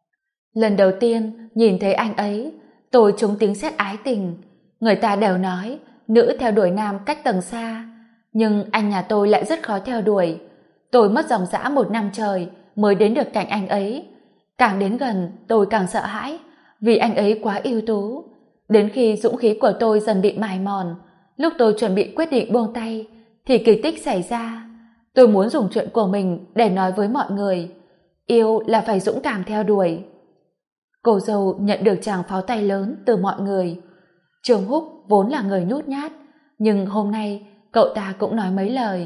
Lần đầu tiên nhìn thấy anh ấy, tôi trúng tiếng sét ái tình. Người ta đều nói nữ theo đuổi nam cách tầng xa, nhưng anh nhà tôi lại rất khó theo đuổi. Tôi mất dòng dã 1 năm trời mới đến được cạnh anh ấy. Càng đến gần tôi càng sợ hãi, vì anh ấy quá ưu tú. Đến khi dũng khí của tôi dần bị mài mòn, lúc tôi chuẩn bị quyết định buông tay, thì kỳ tích xảy ra. Tôi muốn dùng chuyện của mình để nói với mọi người, yêu là phải dũng cảm theo đuổi. Cô dâu nhận được tràng pháo tay lớn từ mọi người. Trường Húc vốn là người nhút nhát, nhưng hôm nay cậu ta cũng nói mấy lời.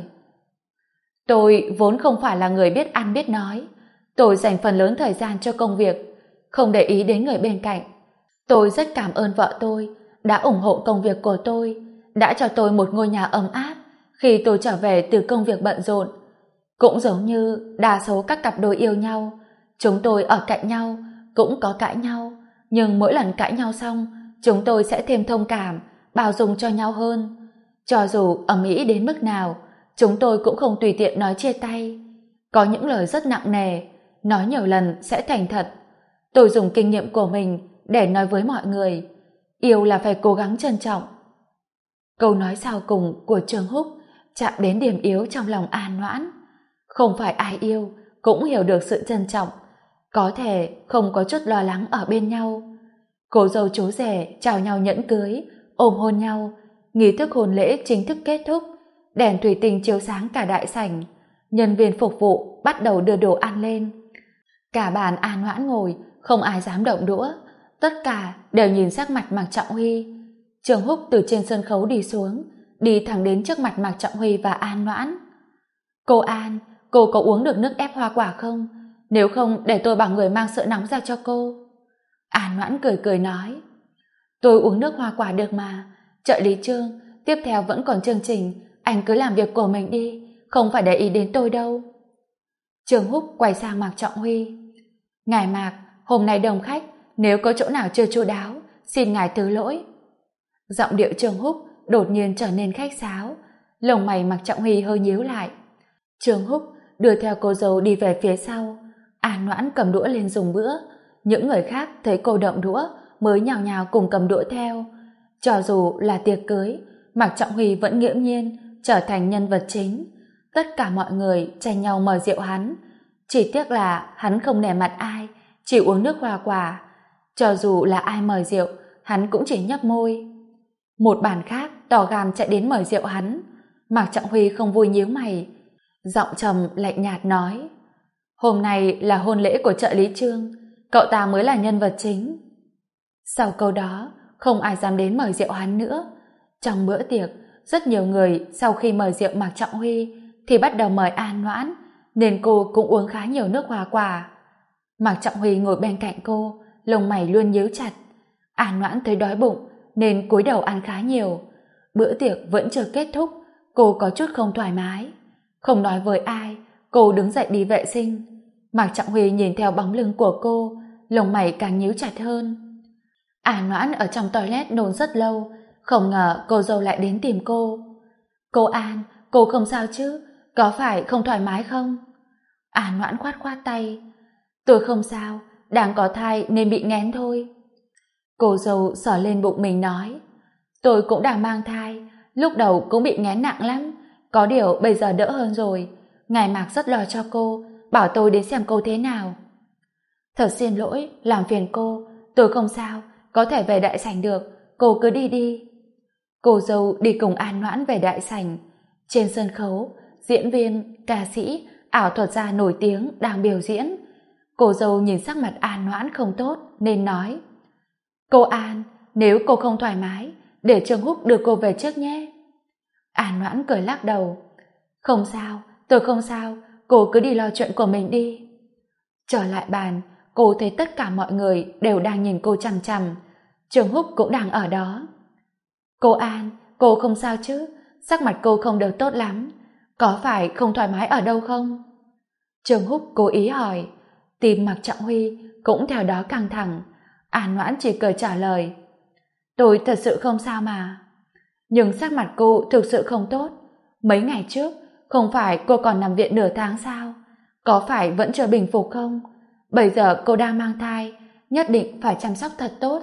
Tôi vốn không phải là người biết ăn biết nói. Tôi dành phần lớn thời gian cho công việc, không để ý đến người bên cạnh. Tôi rất cảm ơn vợ tôi đã ủng hộ công việc của tôi, đã cho tôi một ngôi nhà ấm áp khi tôi trở về từ công việc bận rộn. Cũng giống như đa số các cặp đôi yêu nhau, chúng tôi ở cạnh nhau cũng có cãi nhau, nhưng mỗi lần cãi nhau xong, chúng tôi sẽ thêm thông cảm, bao dung cho nhau hơn. Cho dù ầm ĩ đến mức nào, chúng tôi cũng không tùy tiện nói chia tay. Có những lời rất nặng nề, nói nhiều lần sẽ thành thật. Tôi dùng kinh nghiệm của mình để nói với mọi người, yêu là phải cố gắng trân trọng. Câu nói sau cùng của Trường Húc chạm đến điểm yếu trong lòng An Noãn. Không phải ai yêu cũng hiểu được sự trân trọng, có thể không có chút lo lắng ở bên nhau. Cô dâu chú rể chào nhau nhẫn cưới, ôm hôn nhau, nghi thức hôn lễ chính thức kết thúc, đèn thủy tinh chiếu sáng cả đại sảnh, nhân viên phục vụ bắt đầu đưa đồ ăn lên. Cả bàn An Noãn ngồi, không ai dám động đũa, tất cả đều nhìn sắc mặt Mạc Trọng Huy. Trường Húc từ trên sân khấu đi xuống, đi thẳng đến trước mặt Mạc Trọng Huy và An Noãn. Cô An, cô có uống được nước ép hoa quả không? Nếu không để tôi bảo người mang sữa nóng ra cho cô. An Noãn cười cười nói, tôi uống nước hoa quả được mà. Trợ lý Trương, tiếp theo vẫn còn chương trình, anh cứ làm việc của mình đi, không phải để ý đến tôi đâu. Trường Húc quay sang Mạc Trọng Huy, ngài Mạc, hôm nay đông khách, nếu có chỗ nào chưa chu đáo, xin ngài thứ lỗi. Giọng điệu Trường Húc đột nhiên trở nên khách sáo, lông mày Mạc Trọng Huy hơi nhíu lại. Trường Húc đưa theo cô dâu đi về phía sau. An Noãn cầm đũa lên dùng bữa, những người khác thấy cô động đũa mới nhào nhào cùng cầm đũa theo. Cho dù là tiệc cưới, Mạc Trọng Huy vẫn nghiễm nhiên trở thành nhân vật chính. Tất cả mọi người tranh nhau mời rượu hắn, chỉ tiếc là hắn không nể mặt ai, chỉ uống nước hoa quả. Cho dù là ai mời rượu, hắn cũng chỉ nhấp môi. Một bàn khác tỏ gàm chạy đến mời rượu hắn. Mạc Trọng Huy không vui nhíu mày, giọng trầm lạnh nhạt nói, hôm nay là hôn lễ của trợ lý Trương, cậu ta mới là nhân vật chính. Sau câu đó không ai dám đến mời rượu hắn nữa. Trong bữa tiệc, rất nhiều người sau khi mời rượu Mạc Trọng Huy thì bắt đầu mời An Noãn, nên cô cũng uống khá nhiều nước hoa quả. Mạc Trọng Huy ngồi bên cạnh cô, lông mày luôn nhíu chặt. An Noãn thấy đói bụng nên cúi đầu ăn khá nhiều. Bữa tiệc vẫn chưa kết thúc, cô có chút không thoải mái. Không nói với ai, cô đứng dậy đi vệ sinh. Mạc Trọng Huy nhìn theo bóng lưng của cô, lông mày càng nhíu chặt hơn. An Noãn ở trong toilet nôn rất lâu, không ngờ cô dâu lại đến tìm cô. Cô An, cô không sao chứ? Có phải không thoải mái không? An Noãn khoát khoát tay. Tôi không sao, đang có thai nên bị nghén thôi. Cô dâu sờ lên bụng mình nói, tôi cũng đang mang thai, lúc đầu cũng bị nghén nặng lắm, có điều bây giờ đỡ hơn rồi. Ngài Mạc rất lo cho cô, bảo tôi đến xem cô thế nào. Thật xin lỗi, làm phiền cô, tôi không sao, có thể về đại sảnh được, cô cứ đi đi. Cô dâu đi cùng An Noãn về đại sảnh. Trên sân khấu, diễn viên, ca sĩ, ảo thuật gia nổi tiếng đang biểu diễn. Cô dâu nhìn sắc mặt An Noãn không tốt nên nói, cô An, nếu cô không thoải mái, để Trương Húc đưa cô về trước nhé. An Noãn cười lắc đầu, không sao, tôi không sao, cô cứ đi lo chuyện của mình đi. Trở lại bàn, cô thấy tất cả mọi người đều đang nhìn cô chằm chằm. Trương Húc cũng đang ở đó. Cô An, cô không sao chứ? Sắc mặt cô không được tốt lắm, có phải không thoải mái ở đâu không? Trương Húc cố ý hỏi. Tim Mạc Trọng Huy cũng theo đó căng thẳng. An Noãn chỉ cười trả lời, tôi thật sự không sao mà. Nhưng sắc mặt cô thực sự không tốt. Mấy ngày trước không phải cô còn nằm viện nửa tháng sao? Có phải vẫn chưa bình phục không? Bây giờ cô đang mang thai, nhất định phải chăm sóc thật tốt.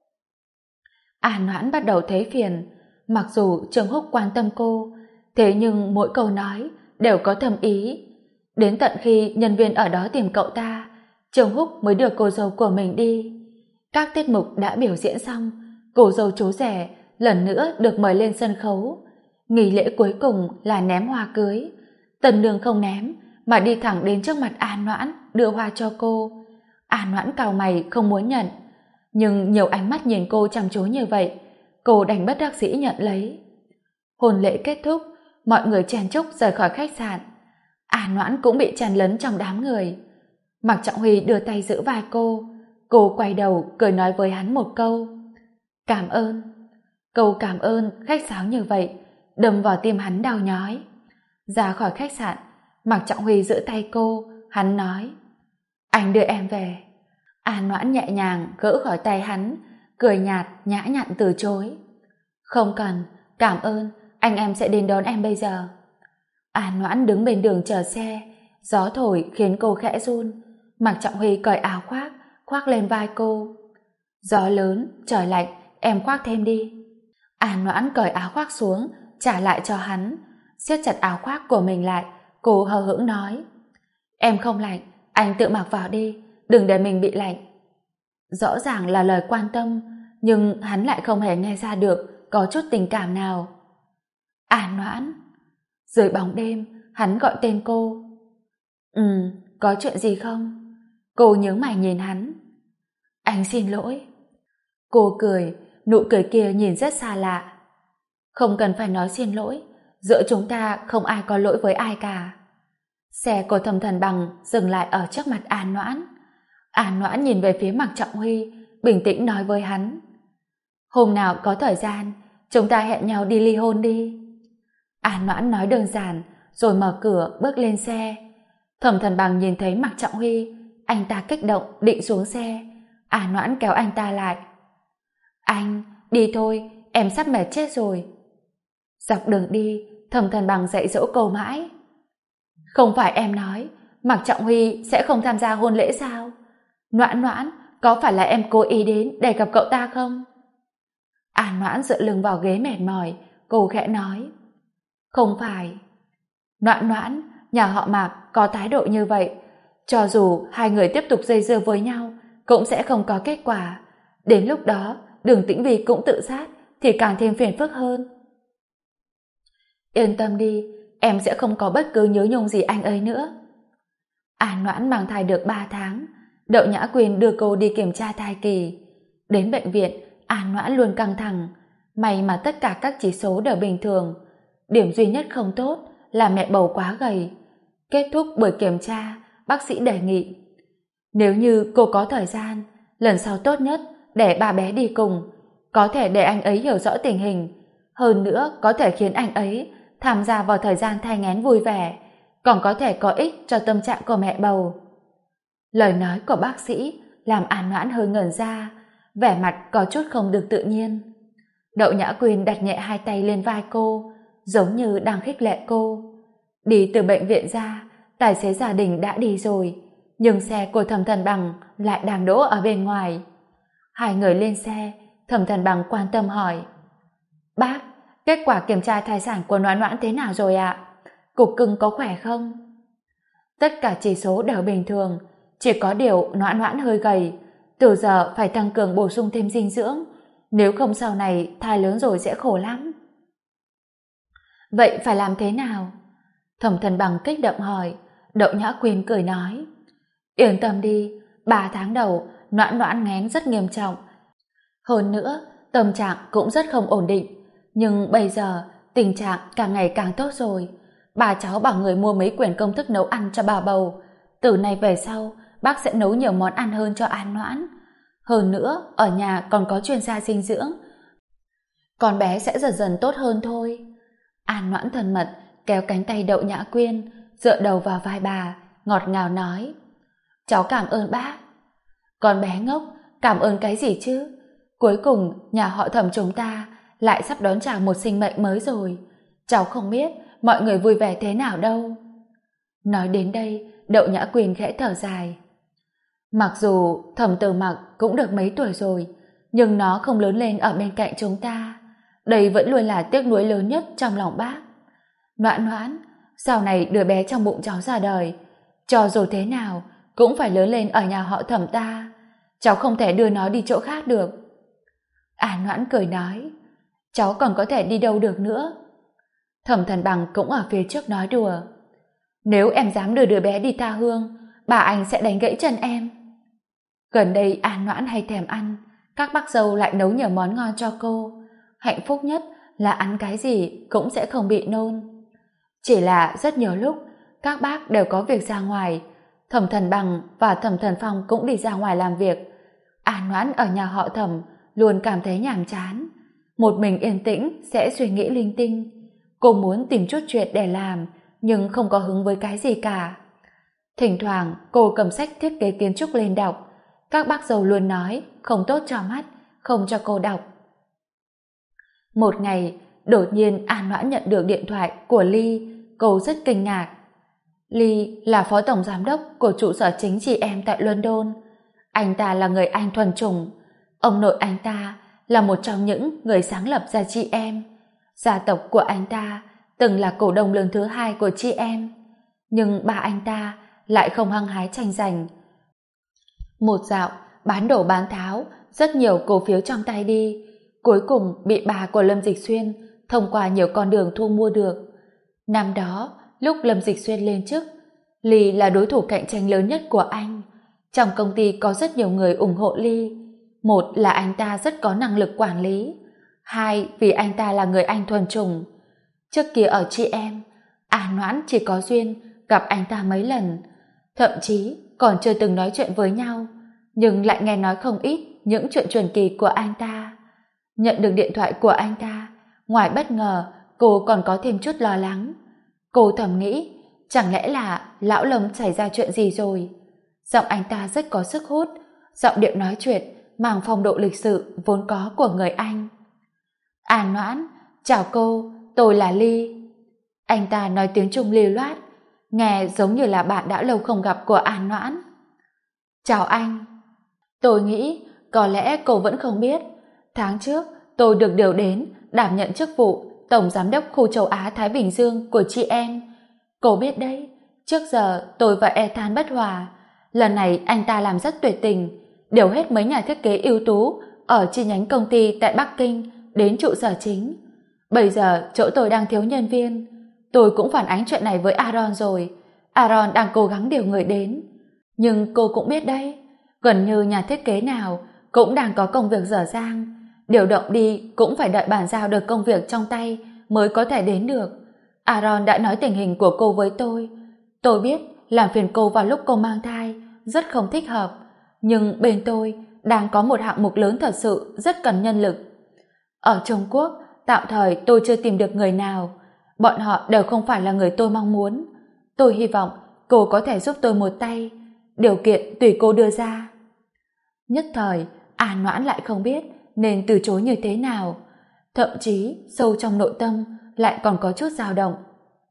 An Noãn bắt đầu thấy phiền. Mặc dù Trương Húc quan tâm cô, thế nhưng mỗi câu nói đều có thâm ý. Đến tận khi nhân viên ở đó tìm cậu ta, Trương Húc mới đưa cô dâu của mình đi. Các tiết mục đã biểu diễn xong, cô dâu chú rể lần nữa được mời lên sân khấu. Nghi lễ cuối cùng là ném hoa cưới. Tân nương không ném mà đi thẳng đến trước mặt An Noãn đưa hoa cho cô. An Noãn cau mày không muốn nhận, nhưng nhiều ánh mắt nhìn cô chăm chú như vậy, cô đành bất đắc dĩ nhận lấy. Hôn lễ kết thúc, mọi người chen chúc rời khỏi khách sạn. An Noãn cũng bị chen lấn trong đám người. Mạc Trọng Huy đưa tay giữ vai cô quay đầu cười nói với hắn một câu: cảm ơn. Câu cảm ơn khách sáo như vậy đâm vào tim hắn đau nhói. Ra khỏi khách sạn, Mạc Trọng Huy giữ tay cô, hắn nói: anh đưa em về. An Noãn nhẹ nhàng gỡ khỏi tay hắn, cười nhạt nhã nhặn từ chối: không cần, cảm ơn, anh em sẽ đến đón em bây giờ. An Noãn đứng bên đường chờ xe, gió thổi khiến cô khẽ run. Mạc Trọng Huy cởi áo khoác lên vai cô. Gió lớn, trời lạnh, em khoác thêm đi. An Noãn cởi áo khoác xuống, trả lại cho hắn, siết chặt áo khoác của mình lại. Cô hờ hững nói: em không lạnh, anh tự mặc vào đi, đừng để mình bị lạnh. Rõ ràng là lời quan tâm, nhưng hắn lại không hề nghe ra được có chút tình cảm nào. An Noãn. Dưới bóng đêm, hắn gọi tên cô. Có chuyện gì không? Cô nhớ mày nhìn hắn. Anh xin lỗi. Cô cười, nụ cười kia nhìn rất xa lạ. Không cần phải nói xin lỗi, giữa chúng ta không ai có lỗi với ai cả. Xe của Thẩm Thần Bằng dừng lại ở trước mặt An Noãn. An Noãn nhìn về phía Mạc Trọng Huy, bình tĩnh nói với hắn: hôm nào có thời gian, chúng ta hẹn nhau đi ly hôn đi. An Noãn nói đơn giản, rồi mở cửa bước lên xe. Thẩm Thần Bằng nhìn thấy Mạc Trọng Huy, anh ta kích động định xuống xe. An Noãn kéo anh ta lại: anh, đi thôi, em sắp mệt chết rồi. Dọc đường đi, Thẩm Thần Bằng dạy dỗ cô mãi: không phải em nói Mạc Trọng Huy sẽ không tham gia hôn lễ sao? Noãn Noãn, có phải là em cố ý đến để gặp cậu ta không? An Noãn dựa lưng vào ghế mệt mỏi, cô khẽ nói: không phải. Noãn Noãn, nhà họ Mạc có thái độ như vậy, cho dù hai người tiếp tục dây dưa với nhau cũng sẽ không có kết quả. Đến lúc đó Đường Tĩnh Vy cũng tự sát thì càng thêm phiền phức hơn. Yên tâm đi, em sẽ không có bất cứ nhớ nhung gì anh ấy nữa. An Noãn mang thai được 3 tháng, Đậu Nhã Quyên đưa cô đi kiểm tra thai kỳ. Đến bệnh viện, An Noãn luôn căng thẳng. May mà tất cả các chỉ số đều bình thường. Điểm duy nhất không tốt là mẹ bầu quá gầy. Kết thúc buổi kiểm tra, bác sĩ đề nghị: nếu như cô có thời gian, lần sau tốt nhất để ba bé đi cùng, có thể để anh ấy hiểu rõ tình hình. Hơn nữa có thể khiến anh ấy tham gia vào thời gian thai nghén vui vẻ, còn có thể có ích cho tâm trạng của mẹ bầu. Lời nói của bác sĩ làm An Noãn hơi ngẩn ra, vẻ mặt có chút không được tự nhiên. Đậu Nhã Quyên đặt nhẹ hai tay lên vai cô, giống như đang khích lệ cô. Đi từ bệnh viện ra, tài xế gia đình đã đi rồi, nhưng xe của Thẩm Thần Bằng lại đang đỗ ở bên ngoài. Hai người lên xe, Thẩm Thần Bằng quan tâm hỏi: bác, kết quả kiểm tra thai sản của Noãn Noãn thế nào rồi ạ? Cục cưng có khỏe không? Tất cả chỉ số đều bình thường, chỉ có điều Noãn Noãn hơi gầy, từ giờ phải tăng cường bổ sung thêm dinh dưỡng, nếu không sau này thai lớn rồi sẽ khổ lắm. Vậy phải làm thế nào? Thẩm Thần Bằng kích động hỏi. Đậu Nhã Quyên cười nói: yên tâm đi, 3 tháng đầu Noãn Noãn nghén rất nghiêm trọng. Hơn nữa, tâm trạng cũng rất không ổn định, nhưng bây giờ tình trạng càng ngày càng tốt rồi. Bà cháu bảo người mua mấy quyển công thức nấu ăn cho bà bầu. Từ nay về sau, bác sẽ nấu nhiều món ăn hơn cho An Noãn. Hơn nữa, ở nhà còn có chuyên gia dinh dưỡng. Con bé sẽ dần dần tốt hơn thôi. An Noãn thân mật kéo cánh tay Đậu Nhã Quyên, dựa đầu vào vai bà, ngọt ngào nói: cháu cảm ơn bác. Con bé ngốc, cảm ơn cái gì chứ? Cuối cùng nhà họ Thẩm chúng ta lại sắp đón chào một sinh mệnh mới rồi. Cháu không biết mọi người vui vẻ thế nào đâu. Nói đến đây, Đậu Nhã Quyên khẽ thở dài. Mặc dù Thẩm Tử Mặc cũng được mấy tuổi rồi, nhưng nó không lớn lên ở bên cạnh chúng ta. Đây vẫn luôn là tiếc nuối lớn nhất trong lòng bác. Noãn Noãn, sau này đứa bé trong bụng cháu ra đời, cho dù thế nào cũng phải lớn lên ở nhà họ Thẩm ta. Cháu không thể đưa nó đi chỗ khác được. À Noãn cười nói, cháu còn có thể đi đâu được nữa. Thẩm Thần Bằng cũng ở phía trước nói đùa, nếu em dám đưa đứa bé đi tha hương, bà anh sẽ đánh gãy chân em. Gần đây An Noãn hay thèm ăn, các bác dâu lại nấu nhiều món ngon cho cô. Hạnh phúc nhất là ăn cái gì cũng sẽ không bị nôn. Chỉ là rất nhiều lúc các bác đều có việc ra ngoài, Thẩm Thần Bằng và Thẩm Thần Phong cũng đi ra ngoài làm việc. An Noãn ở nhà họ Thẩm luôn cảm thấy nhàm chán, một mình yên tĩnh sẽ suy nghĩ linh tinh. Cô muốn tìm chút chuyện để làm, nhưng không có hứng với cái gì cả. Thỉnh thoảng cô cầm sách thiết kế kiến trúc lên đọc, các bác dâu luôn nói không tốt cho mắt, không cho cô đọc. Một ngày, đột nhiên An Noãn nhận được điện thoại của Ly, cô rất kinh ngạc. Ly là phó tổng giám đốc của trụ sở chính chị em tại London. Anh ta là người Anh thuần chủng. Ông nội anh ta là một trong những người sáng lập ra chị em. Gia tộc của anh ta từng là cổ đông lớn thứ hai của chị em. Nhưng bà anh ta lại không hăng hái tranh giành. Một dạo, bán đổ bán tháo, rất nhiều cổ phiếu trong tay đi. Cuối cùng bị bà của Lâm Dịch Xuyên thông qua nhiều con đường thu mua được. Năm đó, lúc Lâm Dịch Xuyên lên chức, Ly là đối thủ cạnh tranh lớn nhất của anh. Trong công ty có rất nhiều người ủng hộ Ly. Một là anh ta rất có năng lực quản lý. Hai, vì anh ta là người Anh thuần chủng. Trước kia ở chị em, An Noãn chỉ có duyên gặp anh ta mấy lần, thậm chí còn chưa từng nói chuyện với nhau, nhưng lại nghe nói không ít những chuyện truyền kỳ của anh ta. Nhận được điện thoại của anh ta, ngoài bất ngờ, cô còn có thêm chút lo lắng. Cô thầm nghĩ, chẳng lẽ là lão Lâm xảy ra chuyện gì rồi? Giọng anh ta rất có sức hút, giọng điệu nói chuyện mang phong độ lịch sự vốn có của người Anh. An Noãn, chào cô, tôi là Ly. Anh ta nói tiếng Trung lưu loát, nghe giống như là bạn đã lâu không gặp của An Noãn. Chào anh. Tôi nghĩ có lẽ cô vẫn không biết, tháng trước tôi được điều đến đảm nhận chức vụ Tổng Giám đốc khu châu Á Thái Bình Dương của chị em. Cô biết đấy, trước giờ tôi và Ethan bất hòa. Lần này anh ta làm rất tuyệt tình, điều hết mấy nhà thiết kế ưu tú ở chi nhánh công ty tại Bắc Kinh đến trụ sở chính. Bây giờ chỗ tôi đang thiếu nhân viên. Tôi cũng phản ánh chuyện này với Aaron rồi. Aaron đang cố gắng điều người đến. Nhưng cô cũng biết đấy, gần như nhà thiết kế nào cũng đang có công việc dở dang. Điều động đi cũng phải đợi bàn giao được công việc trong tay mới có thể đến được. Aaron đã nói tình hình của cô với tôi. Tôi biết làm phiền cô vào lúc cô mang thai rất không thích hợp, nhưng bên tôi đang có một hạng mục lớn thật sự rất cần nhân lực. Ở Trung Quốc, tạm thời tôi chưa tìm được người nào. Bọn họ đều không phải là người tôi mong muốn. Tôi hy vọng cô có thể giúp tôi một tay. Điều kiện tùy cô đưa ra. Nhất thời, An Noãn lại không biết nên từ chối như thế nào. Thậm chí, sâu trong nội tâm lại còn có chút dao động.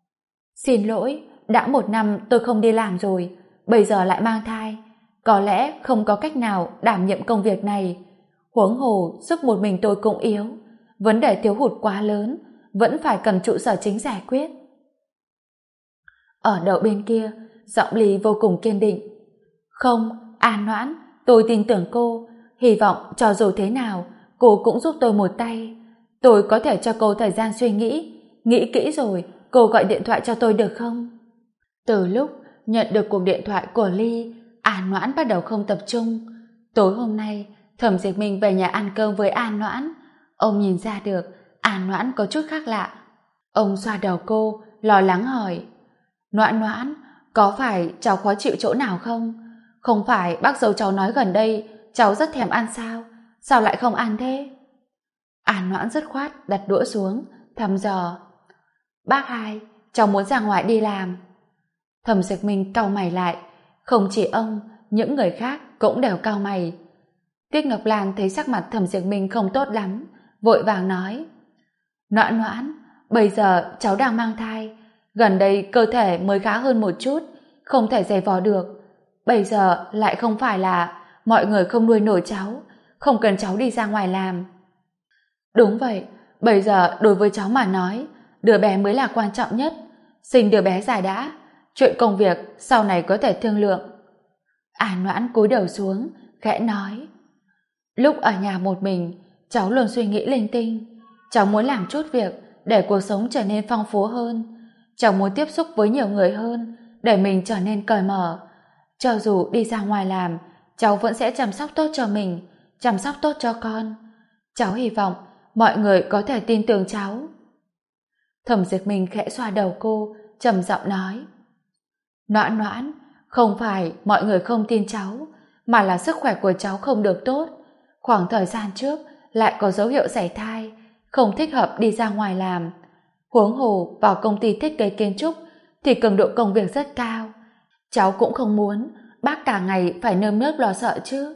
Xin lỗi, đã 1 năm tôi không đi làm rồi, bây giờ lại mang thai. Có lẽ không có cách nào đảm nhiệm công việc này. Huống hồ, sức một mình tôi cũng yếu. Vấn đề thiếu hụt quá lớn, vẫn phải cần trụ sở chính giải quyết. Ở đầu bên kia, giọng Lý vô cùng kiên định. Không, An Noãn, tôi tin tưởng cô. Hy vọng cho dù thế nào, cô cũng giúp tôi một tay. Tôi có thể cho cô thời gian suy nghĩ. Nghĩ kỹ rồi, cô gọi điện thoại cho tôi được không? Từ lúc nhận được cuộc điện thoại của Ly, An Noãn bắt đầu không tập trung. Tối hôm nay, Thẩm Diệp Minh về nhà ăn cơm với An Noãn. Ông nhìn ra được An Noãn có chút khác lạ. Ông xoa đầu cô, lo lắng hỏi. Noãn Noãn, có phải cháu khó chịu chỗ nào không? Không phải bác dâu cháu nói gần đây cháu rất thèm ăn sao? Sao lại không ăn thế? An Noãn dứt khoát đặt đũa xuống, thăm dò. Bác hai, cháu muốn ra ngoài đi làm. Thẩm Diệp Minh cau mày lại. Không chỉ ông, những người khác cũng đều cau mày. Tiết Ngọc Lan thấy sắc mặt Thẩm Diệp Minh không tốt lắm, vội vàng nói. Noãn Noãn, bây giờ cháu đang mang thai, gần đây cơ thể mới khá hơn một chút, không thể giày vò được. Bây giờ lại không phải là mọi người không nuôi nổi cháu, không cần cháu đi ra ngoài làm. Đúng vậy, bây giờ đối với cháu mà nói, đứa bé mới là quan trọng nhất. Sinh đứa bé dài đã, chuyện công việc sau này có thể thương lượng. An Noãn cúi đầu xuống, khẽ nói. Lúc ở nhà một mình, cháu luôn suy nghĩ linh tinh. Cháu muốn làm chút việc để cuộc sống trở nên phong phú hơn. Cháu muốn tiếp xúc với nhiều người hơn để mình trở nên cởi mở. Cho dù đi ra ngoài làm, cháu vẫn sẽ chăm sóc tốt cho mình, chăm sóc tốt cho con. Cháu hy vọng mọi người có thể tin tưởng cháu. Thẩm Diệp Minh khẽ xoa đầu cô, trầm giọng nói: Noãn Noãn, không phải mọi người không tin cháu, mà là sức khỏe của cháu không được tốt. Khoảng thời gian trước lại có dấu hiệu sảy thai, không thích hợp đi ra ngoài làm. Huống hồ vào công ty thiết kế kiến trúc thì cường độ công việc rất cao. Cháu cũng không muốn bác cả ngày phải nơm nớp lo sợ chứ.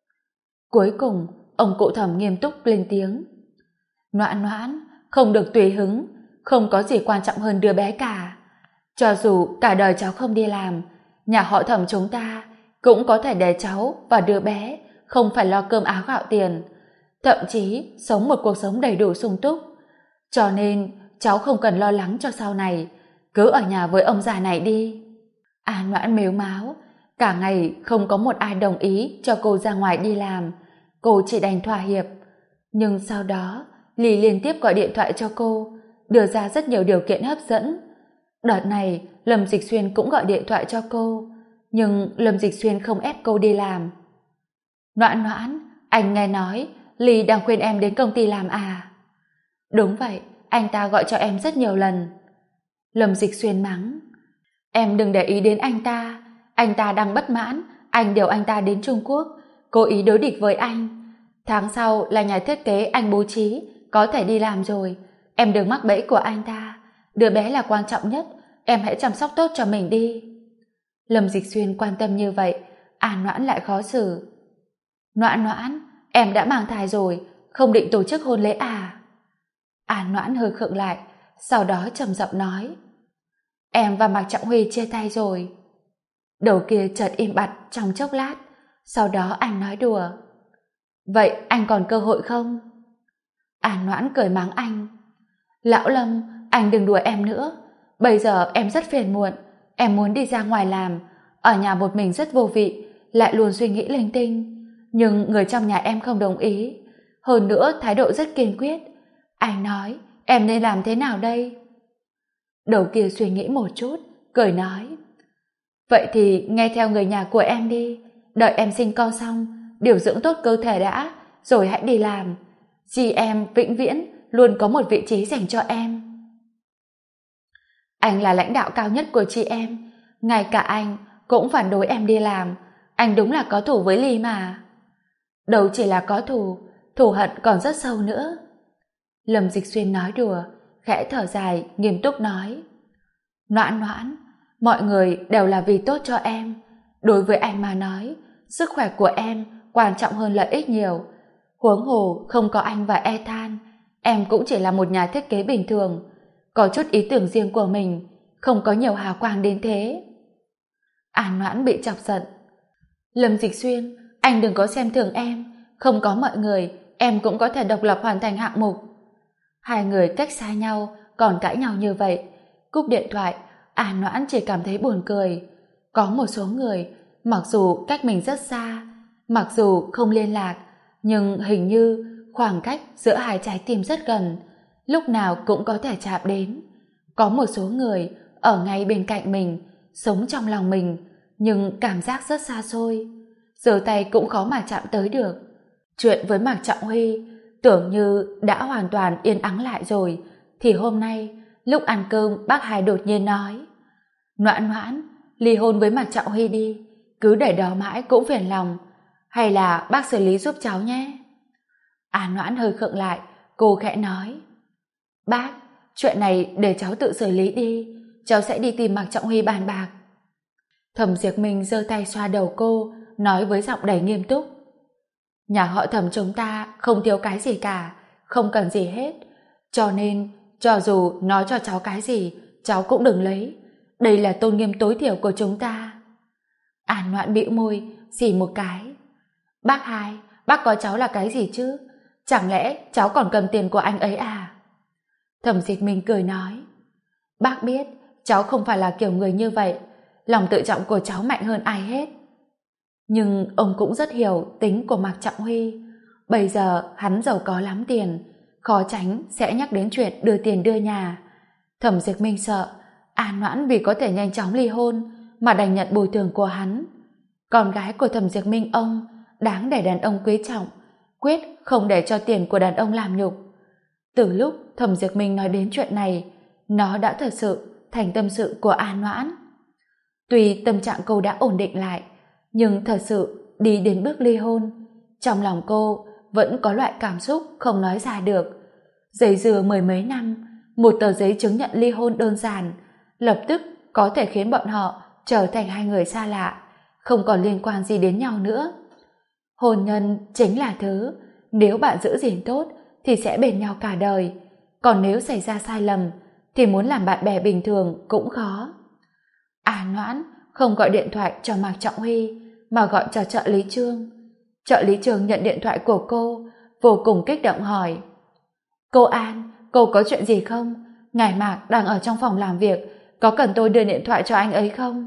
Cuối cùng ông cụ Thẩm nghiêm túc lên tiếng: Noãn Noãn, không được tùy hứng, không có gì quan trọng hơn đứa bé cả. Cho dù cả đời cháu không đi làm, nhà họ Thẩm chúng ta cũng có thể để cháu và đứa bé không phải lo cơm áo gạo tiền, thậm chí sống một cuộc sống đầy đủ sung túc. Cho nên cháu không cần lo lắng cho sau này, cứ ở nhà với ông già này đi. An Noãn mếu máo, cả ngày không có một ai đồng ý cho cô ra ngoài đi làm, cô chỉ đành thỏa hiệp. Nhưng sau đó Lý liên tiếp gọi điện thoại cho cô, đưa ra rất nhiều điều kiện hấp dẫn. Đợt này Lâm Dịch Xuyên cũng gọi điện thoại cho cô, nhưng Lâm Dịch Xuyên không ép cô đi làm. Noãn Noãn, anh nghe nói Lý đang khuyên em đến công ty làm à? Đúng vậy, anh ta gọi cho em rất nhiều lần. Lâm Dịch Xuyên mắng: Em đừng để ý đến anh ta đang bất mãn anh điều anh ta đến Trung Quốc, cố ý đối địch với anh. Tháng sau là nhà thiết kế anh bố trí có thể đi làm rồi, em đừng mắc bẫy của anh ta. Đứa bé là quan trọng nhất, em hãy chăm sóc tốt cho mình đi. Lâm Dịch Xuyên quan tâm như vậy, An Noãn lại khó xử. Noãn Noãn, em đã mang thai rồi, không định tổ chức hôn lễ à? An Noãn hơi khựng lại, sau đó trầm giọng nói: Em và Mạc Trọng Huy chia tay rồi. Đầu kia chợt im bặt trong chốc lát, sau đó anh nói đùa: Vậy anh còn cơ hội không? An Noãn cười mắng anh: Lão Lâm, anh đừng đùa em nữa. Bây giờ em rất phiền muộn, em muốn đi ra ngoài làm, ở nhà một mình rất vô vị, lại luôn suy nghĩ linh tinh. Nhưng người trong nhà em không đồng ý, hơn nữa thái độ rất kiên quyết. Anh nói em nên làm thế nào đây? Đầu kia suy nghĩ một chút, cười nói: Vậy thì nghe theo người nhà của em đi, đợi em sinh con xong, điều dưỡng tốt cơ thể đã, rồi hãy đi làm. Chị em vĩnh viễn luôn có một vị trí dành cho em. Anh là lãnh đạo cao nhất của chị em, ngay cả anh cũng phản đối em đi làm. Anh đúng là có thù với Ly mà. Đâu chỉ là có thù, thù hận còn rất sâu nữa. Lâm Dịch Xuyên nói đùa, khẽ thở dài, nghiêm túc nói: Noãn Noãn, mọi người đều là vì tốt cho em. Đối với anh mà nói, sức khỏe của em quan trọng hơn lợi ích nhiều. Huống hồ không có anh và Ethan, em cũng chỉ là một nhà thiết kế bình thường, có chút ý tưởng riêng của mình, không có nhiều hào quang đến thế. An Noãn bị chọc giận: Lâm Dịch Xuyên, anh đừng có xem thường em, không có mọi người, em cũng có thể độc lập hoàn thành hạng mục. Hai người cách xa nhau, còn cãi nhau như vậy. Cúp điện thoại, An Noãn chỉ cảm thấy buồn cười. Có một số người, mặc dù cách mình rất xa, mặc dù không liên lạc, nhưng hình như khoảng cách giữa hai trái tim rất gần, lúc nào cũng có thể chạm đến. Có một số người ở ngay bên cạnh mình, sống trong lòng mình, nhưng cảm giác rất xa xôi, giơ tay cũng khó mà chạm tới được. Chuyện với Mạc Trọng Huy tưởng như đã hoàn toàn yên ắng lại rồi, thì hôm nay lúc ăn cơm bác Hai đột nhiên nói: Noãn Noãn, ly hôn với Mạc Trọng Huy đi, cứ để đó mãi cũng phiền lòng, hay là bác xử lý giúp cháu nhé. An Noãn hơi khựng lại, cô khẽ nói: Bác, chuyện này để cháu tự xử lý đi, cháu sẽ đi tìm Mạc Trọng Huy bàn bạc. Thẩm Diệp Minh giơ tay xoa đầu cô, nói với giọng đầy nghiêm túc: Nhà họ Thẩm chúng ta không thiếu cái gì cả, không cần gì hết, cho nên cho dù nói cho cháu cái gì, cháu cũng đừng lấy. Đây là tôn nghiêm tối thiểu của chúng ta. An Noãn bĩu môi, xì một cái: Bác Hai, bác có cháu là cái gì chứ? Chẳng lẽ cháu còn cầm tiền của anh ấy à? Thẩm Dịch Minh cười nói: Bác biết cháu không phải là kiểu người như vậy, lòng tự trọng của cháu mạnh hơn ai hết. Nhưng ông cũng rất hiểu tính của Mạc Trọng Huy. Bây giờ hắn giàu có lắm tiền, khó tránh sẽ nhắc đến chuyện đưa tiền đưa nhà. Thẩm Diệp Minh sợ An Noãn vì có thể nhanh chóng ly hôn mà đành nhận bồi thường của hắn. Con gái của Thẩm Diệp Minh ông đáng để đàn ông quý trọng, quyết không để cho tiền của đàn ông làm nhục. Từ lúc Thẩm Diệp Minh nói đến chuyện này, nó đã thật sự thành tâm sự của An Noãn. Tuy tâm trạng cô đã ổn định lại, nhưng thật sự đi đến bước ly hôn, trong lòng cô vẫn có loại cảm xúc không nói ra được. Dây dưa mười mấy năm, một tờ giấy chứng nhận ly hôn đơn giản lập tức có thể khiến bọn họ trở thành hai người xa lạ, không còn liên quan gì đến nhau nữa. Hôn nhân chính là thứ nếu bạn giữ gìn tốt thì sẽ bền nhau cả đời, còn nếu xảy ra sai lầm thì muốn làm bạn bè bình thường cũng khó. An Noãn không gọi điện thoại cho Mạc Trọng Huy mà gọi cho trợ lý Trương. Trợ lý Trương nhận điện thoại của cô, vô cùng kích động hỏi: "Cô An, cô có chuyện gì không? Ngài Mạc đang ở trong phòng làm việc, có cần tôi đưa điện thoại cho anh ấy không?"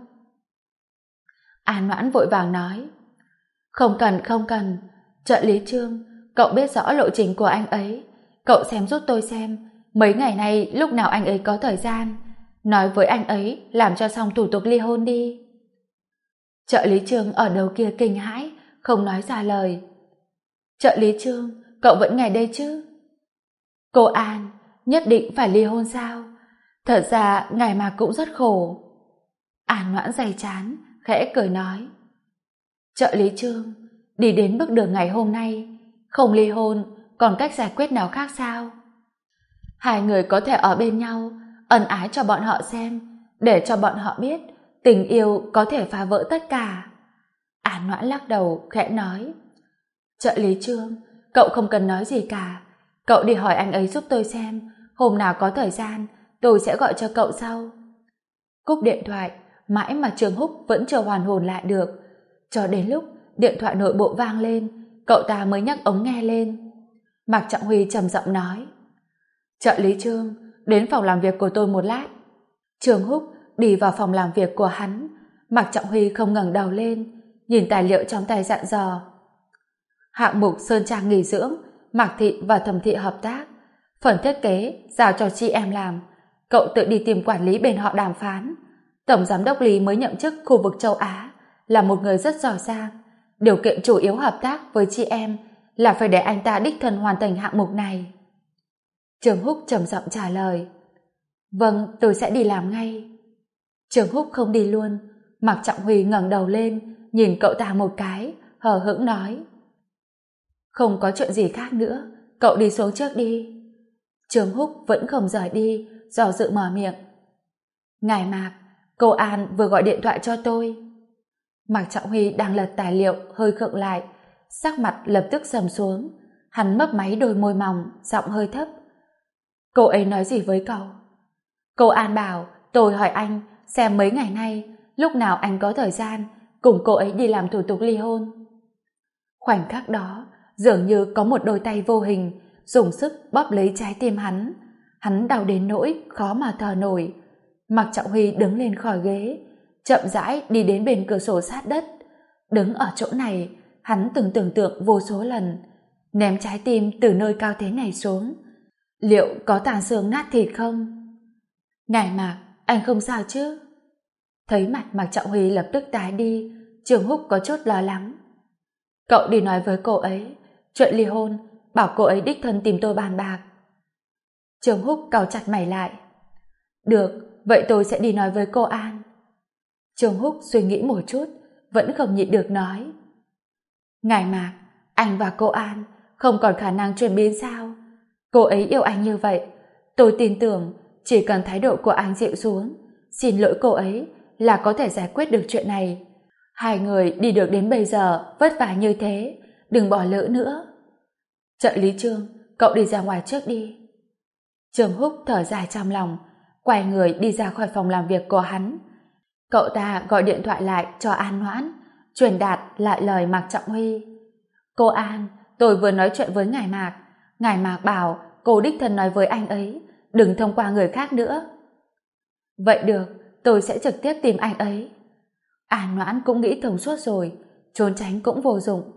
An Noãn vội vàng nói: "Không cần, không cần. Trợ lý Trương, cậu biết rõ lộ trình của anh ấy, cậu xem giúp tôi xem, mấy ngày nay lúc nào anh ấy có thời gian, nói với anh ấy làm cho xong thủ tục ly hôn đi." Trợ lý Trương ở đầu kia kinh hãi, không nói ra lời. "Trợ lý Trương, cậu vẫn nghe đây chứ?" "Cô An, nhất định phải ly hôn sao? Thật ra ngài mà cũng rất khổ." An Noãn day chán, khẽ cười nói: "Trợ lý Trương, đi đến bước đường ngày hôm nay, không ly hôn còn cách giải quyết nào khác sao? Hai người có thể ở bên nhau, ân ái cho bọn họ xem, để cho bọn họ biết tình yêu có thể phá vỡ tất cả." An Noãn lắc đầu khẽ nói: "Trợ lý Trương, cậu không cần nói gì cả, cậu đi hỏi anh ấy giúp tôi xem, hôm nào có thời gian tôi sẽ gọi cho cậu sau." Cúp điện thoại, mãi mà Trương Húc vẫn chưa hoàn hồn lại được, cho đến lúc điện thoại nội bộ vang lên, cậu ta mới nhấc ống nghe lên. Mạc Trọng Huy trầm giọng nói: "Trợ lý Trương, đến phòng làm việc của tôi một lát." Trương Húc đi vào phòng làm việc của hắn. Mạc Trọng Huy không ngẩng đầu lên, nhìn tài liệu trong tay dặn dò: "Hạng mục Sơn Trang nghỉ dưỡng, Mạc Thị và Thẩm Thị hợp tác, phần thiết kế giao cho chị em làm, cậu tự đi tìm quản lý bên họ đàm phán. Tổng giám đốc Lý mới nhậm chức khu vực châu Á, là một người rất giỏi giang. Điều kiện chủ yếu hợp tác với chị em là phải để anh ta đích thân hoàn thành hạng mục này." Trương Húc trầm giọng trả lời: "Vâng, tôi sẽ đi làm ngay." Trương Húc không đi luôn. Mạc Trọng Huy ngẩng đầu lên, nhìn cậu ta một cái, hờ hững nói: "Không có chuyện gì khác nữa, cậu đi xuống trước đi." Trương Húc vẫn không rời đi, do dự mở miệng: "Ngài Mạc, cô An vừa gọi điện thoại cho tôi." Mạc Trọng Huy đang lật tài liệu hơi khựng lại, sắc mặt lập tức sầm xuống. Hắn mấp máy đôi môi mỏng, giọng hơi thấp: "Cô ấy nói gì với cậu?" "Cô An bảo tôi hỏi anh xem mấy ngày nay lúc nào anh có thời gian cùng cô ấy đi làm thủ tục ly hôn." Khoảnh khắc đó dường như có một đôi tay vô hình dùng sức bóp lấy trái tim hắn. Hắn đau đến nỗi khó mà thở nổi. Mạc Trọng Huy đứng lên khỏi ghế, chậm rãi đi đến bên cửa sổ sát đất. Đứng ở chỗ này, hắn từng tưởng tượng vô số lần ném trái tim từ nơi cao thế này xuống, liệu có tàn xương nát thịt không? "Ngài Mạc, anh không sao chứ?" Thấy mặt Mạc Trọng Huy lập tức tái đi, Trương Húc có chút lo lắng: "Cậu đi nói với cô ấy chuyện ly hôn, bảo cô ấy đích thân tìm tôi bàn bạc." Trương Húc cau chặt mày lại: "Được, vậy tôi sẽ đi nói với cô An." Trương Húc suy nghĩ một chút, vẫn không nhịn được nói: "Ngài Mạc, anh và cô An không còn khả năng chuyển biến sao? Cô ấy yêu anh như vậy, tôi tin tưởng chỉ cần thái độ của anh dịu xuống, xin lỗi cô ấy là có thể giải quyết được chuyện này. Hai người đi được đến bây giờ vất vả như thế, đừng bỏ lỡ nữa." "Trợ lý Trương, cậu đi ra ngoài trước đi." Trương Húc thở dài trong lòng, quay người đi ra khỏi phòng làm việc của hắn. Cậu ta gọi điện thoại lại cho An Noãn, truyền đạt lại lời Mạc Trọng Huy: "Cô An, tôi vừa nói chuyện với ngài Mạc. Ngài Mạc bảo cô đích thân nói với anh ấy, đừng thông qua người khác nữa." "Vậy được, tôi sẽ trực tiếp tìm anh ấy." An Noãn cũng nghĩ thông suốt rồi, trốn tránh cũng vô dụng.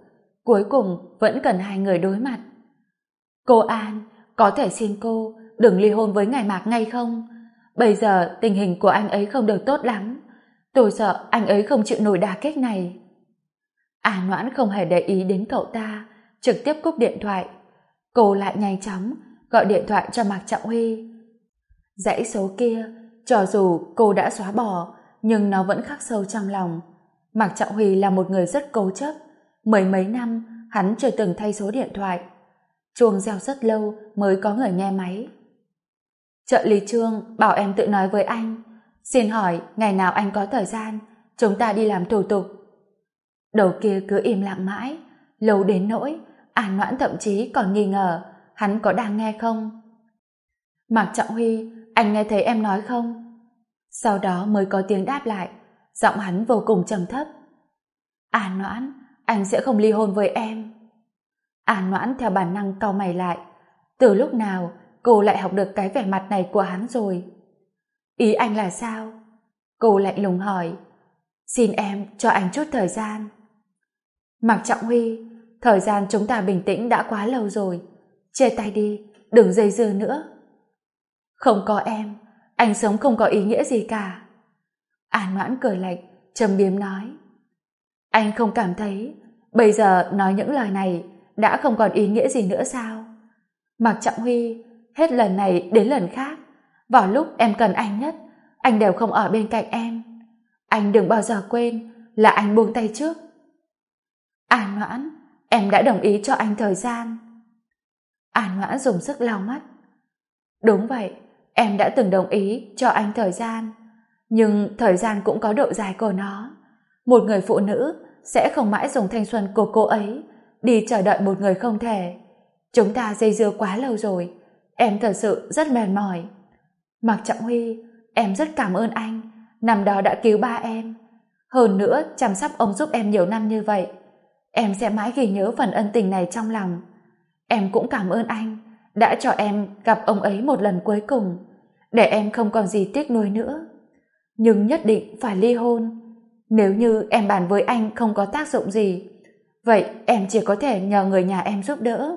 Cuối cùng vẫn cần hai người đối mặt. Cô An, có thể xin cô đừng ly hôn với ngài Mạc ngay không? Bây giờ tình hình của anh ấy không được tốt lắm. Tôi sợ anh ấy không chịu nổi đả kích này. An Noãn không hề để ý đến cậu ta, trực tiếp cúp điện thoại. Cô lại nhanh chóng gọi điện thoại cho Mạc Trọng Huy. Dãy số kia, cho dù cô đã xóa bỏ, nhưng nó vẫn khắc sâu trong lòng. Mạc Trọng Huy là một người rất cố chấp. Mười mấy năm, hắn chưa từng thay số điện thoại. Chuông reo rất lâu mới có người nghe máy. Trợ lý Trương bảo em tự nói với anh. Xin hỏi, ngày nào anh có thời gian, chúng ta đi làm thủ tục. Đầu kia cứ im lặng mãi, lâu đến nỗi An Noãn thậm chí còn nghi ngờ hắn có đang nghe không. Mạc Trọng Huy, anh nghe thấy em nói không? Sau đó mới có tiếng đáp lại, giọng hắn vô cùng trầm thấp. An Noãn, anh sẽ không ly hôn với em. An Noãn theo bản năng cau mày lại. Từ lúc nào cô lại học được cái vẻ mặt này của hắn rồi? Ý anh là sao? Cô lạnh lùng hỏi. Xin em cho anh chút thời gian. Mạc Trọng Huy, thời gian chúng ta bình tĩnh đã quá lâu rồi. Chia tay đi, đừng dây dưa nữa. Không có em, anh sống không có ý nghĩa gì cả. An Noãn cười lạnh, trầm biếm nói. Anh không cảm thấy bây giờ nói những lời này đã không còn ý nghĩa gì nữa sao? Mạc Trọng Huy, hết lần này đến lần khác, vào lúc em cần anh nhất, anh đều không ở bên cạnh em. Anh đừng bao giờ quên là anh buông tay trước. An Noãn, em đã đồng ý cho anh thời gian. An Noãn dùng sức lau mắt. Đúng vậy, em đã từng đồng ý cho anh thời gian, nhưng thời gian cũng có độ dài của nó. Một người phụ nữ sẽ không mãi dùng thanh xuân của cô ấy đi chờ đợi một người không thể. Chúng ta dây dưa quá lâu rồi, em thật sự rất mệt mỏi. Mạc Trọng Huy, em rất cảm ơn anh, năm đó đã cứu ba em. Hơn nữa chăm sóc ông giúp em nhiều năm như vậy. Em sẽ mãi ghi nhớ phần ân tình này trong lòng. Em cũng cảm ơn anh đã cho em gặp ông ấy một lần cuối cùng, để em không còn gì tiếc nuối nữa. Nhưng nhất định phải ly hôn. Nếu như em bàn với anh không có tác dụng gì, vậy em chỉ có thể nhờ người nhà em giúp đỡ.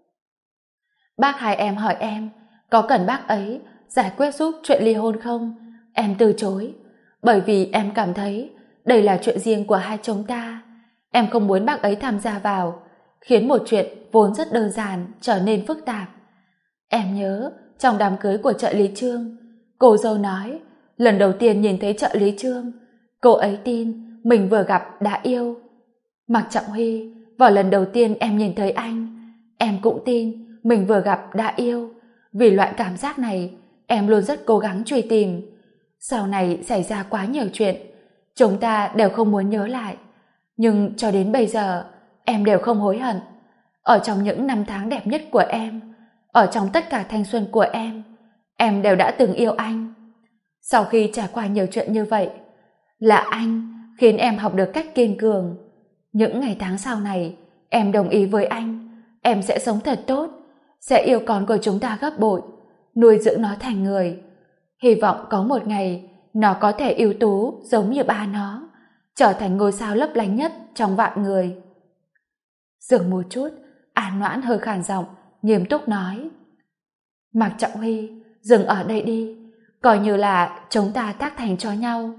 Bác hai em hỏi em có cần bác ấy giải quyết giúp chuyện ly hôn không? Em từ chối, bởi vì em cảm thấy đây là chuyện riêng của hai chúng ta. Em không muốn bác ấy tham gia vào, khiến một chuyện vốn rất đơn giản trở nên phức tạp. Em nhớ trong đám cưới của trợ lý Trương, cô dâu nói lần đầu tiên nhìn thấy trợ lý Trương, cô ấy tin mình vừa gặp đã yêu. Mạc Trọng Huy, vào lần đầu tiên em nhìn thấy anh, em cũng tin mình vừa gặp đã yêu. Vì loại cảm giác này, em luôn rất cố gắng truy tìm. Sau này xảy ra quá nhiều chuyện, chúng ta đều không muốn nhớ lại. Nhưng cho đến bây giờ, em đều không hối hận. Ở trong những năm tháng đẹp nhất của em, ở trong tất cả thanh xuân của em đều đã từng yêu anh. Sau khi trải qua nhiều chuyện như vậy, là anh khiến em học được cách kiên cường. Những ngày tháng sau này, em đồng ý với anh, em sẽ sống thật tốt, sẽ yêu con của chúng ta gấp bội, nuôi dưỡng nó thành người. Hy vọng có một ngày nó có thể ưu tú giống như ba nó, trở thành ngôi sao lấp lánh nhất trong vạn người. Dừng một chút, An Noãn hơi khàn giọng, nghiêm túc nói. Mạc Trọng Huy, dừng ở đây đi, coi như là chúng ta tác thành cho nhau.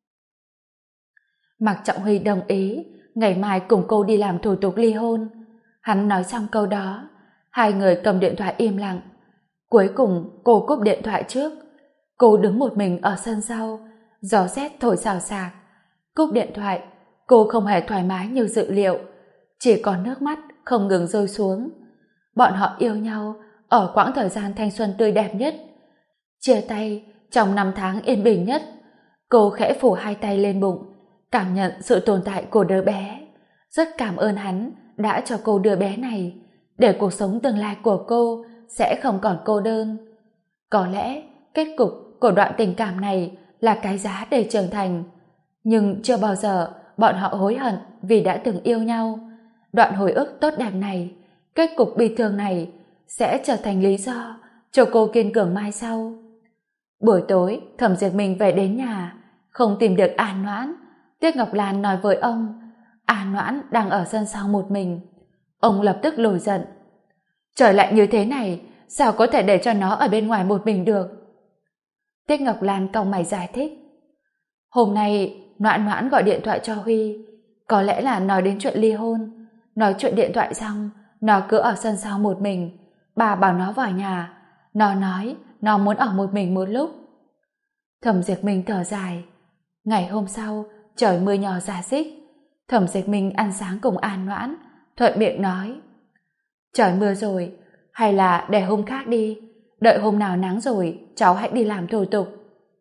Mạc Trọng Huy đồng ý, ngày mai cùng cô đi làm thủ tục ly hôn. Hắn nói xong câu đó, hai người cầm điện thoại im lặng. Cuối cùng cô cúp điện thoại trước. Cô đứng một mình ở sân sau, gió rét thổi xào xạc. Cúp điện thoại, cô không hề thoải mái như dự liệu, chỉ còn nước mắt không ngừng rơi xuống. Bọn họ yêu nhau ở quãng thời gian thanh xuân tươi đẹp nhất. Chia tay trong năm tháng yên bình nhất. Cô khẽ phủ hai tay lên bụng, cảm nhận sự tồn tại của đứa bé. Rất cảm ơn hắn đã cho cô đứa bé này, để cuộc sống tương lai của cô sẽ không còn cô đơn. Có lẽ kết cục của đoạn tình cảm này là cái giá để trưởng thành, nhưng chưa bao giờ bọn họ hối hận vì đã từng yêu nhau. Đoạn hồi ức tốt đẹp này, kết cục bi thương này sẽ trở thành lý do cho cô kiên cường mai sau. Buổi tối, Thẩm Diệt Minh về đến nhà, không tìm được An Noãn. Tiết Ngọc Lan nói với ông, An Noãn đang ở sân sau một mình. Ông lập tức nổi giận. Trời lạnh như thế này, sao có thể để cho nó ở bên ngoài một mình được? Tiết Ngọc Lan cau mày giải thích. Hôm nay Noãn Noãn gọi điện thoại cho Huy, có lẽ là nói đến chuyện ly hôn. Nói chuyện điện thoại xong, nó cứ ở sân sau một mình. Bà bảo nó vào nhà, nó nói nó muốn ở một mình một lúc. Thẩm Diệp Minh thở dài. Ngày hôm sau, trời mưa nhỏ rả rích. Thẩm Diệp Minh ăn sáng cùng An Noãn, thuận miệng nói: trời mưa rồi, hay là để hôm khác đi, đợi hôm nào nắng rồi cháu hãy đi làm thủ tục.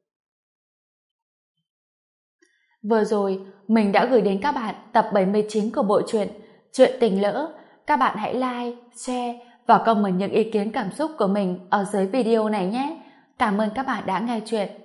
Vừa rồi mình đã gửi đến các bạn tập 79 của bộ truyện Chuyện Tình Lỡ. Các bạn hãy like, share và comment những ý kiến cảm xúc của mình ở dưới video này nhé. Cảm ơn các bạn đã nghe chuyện.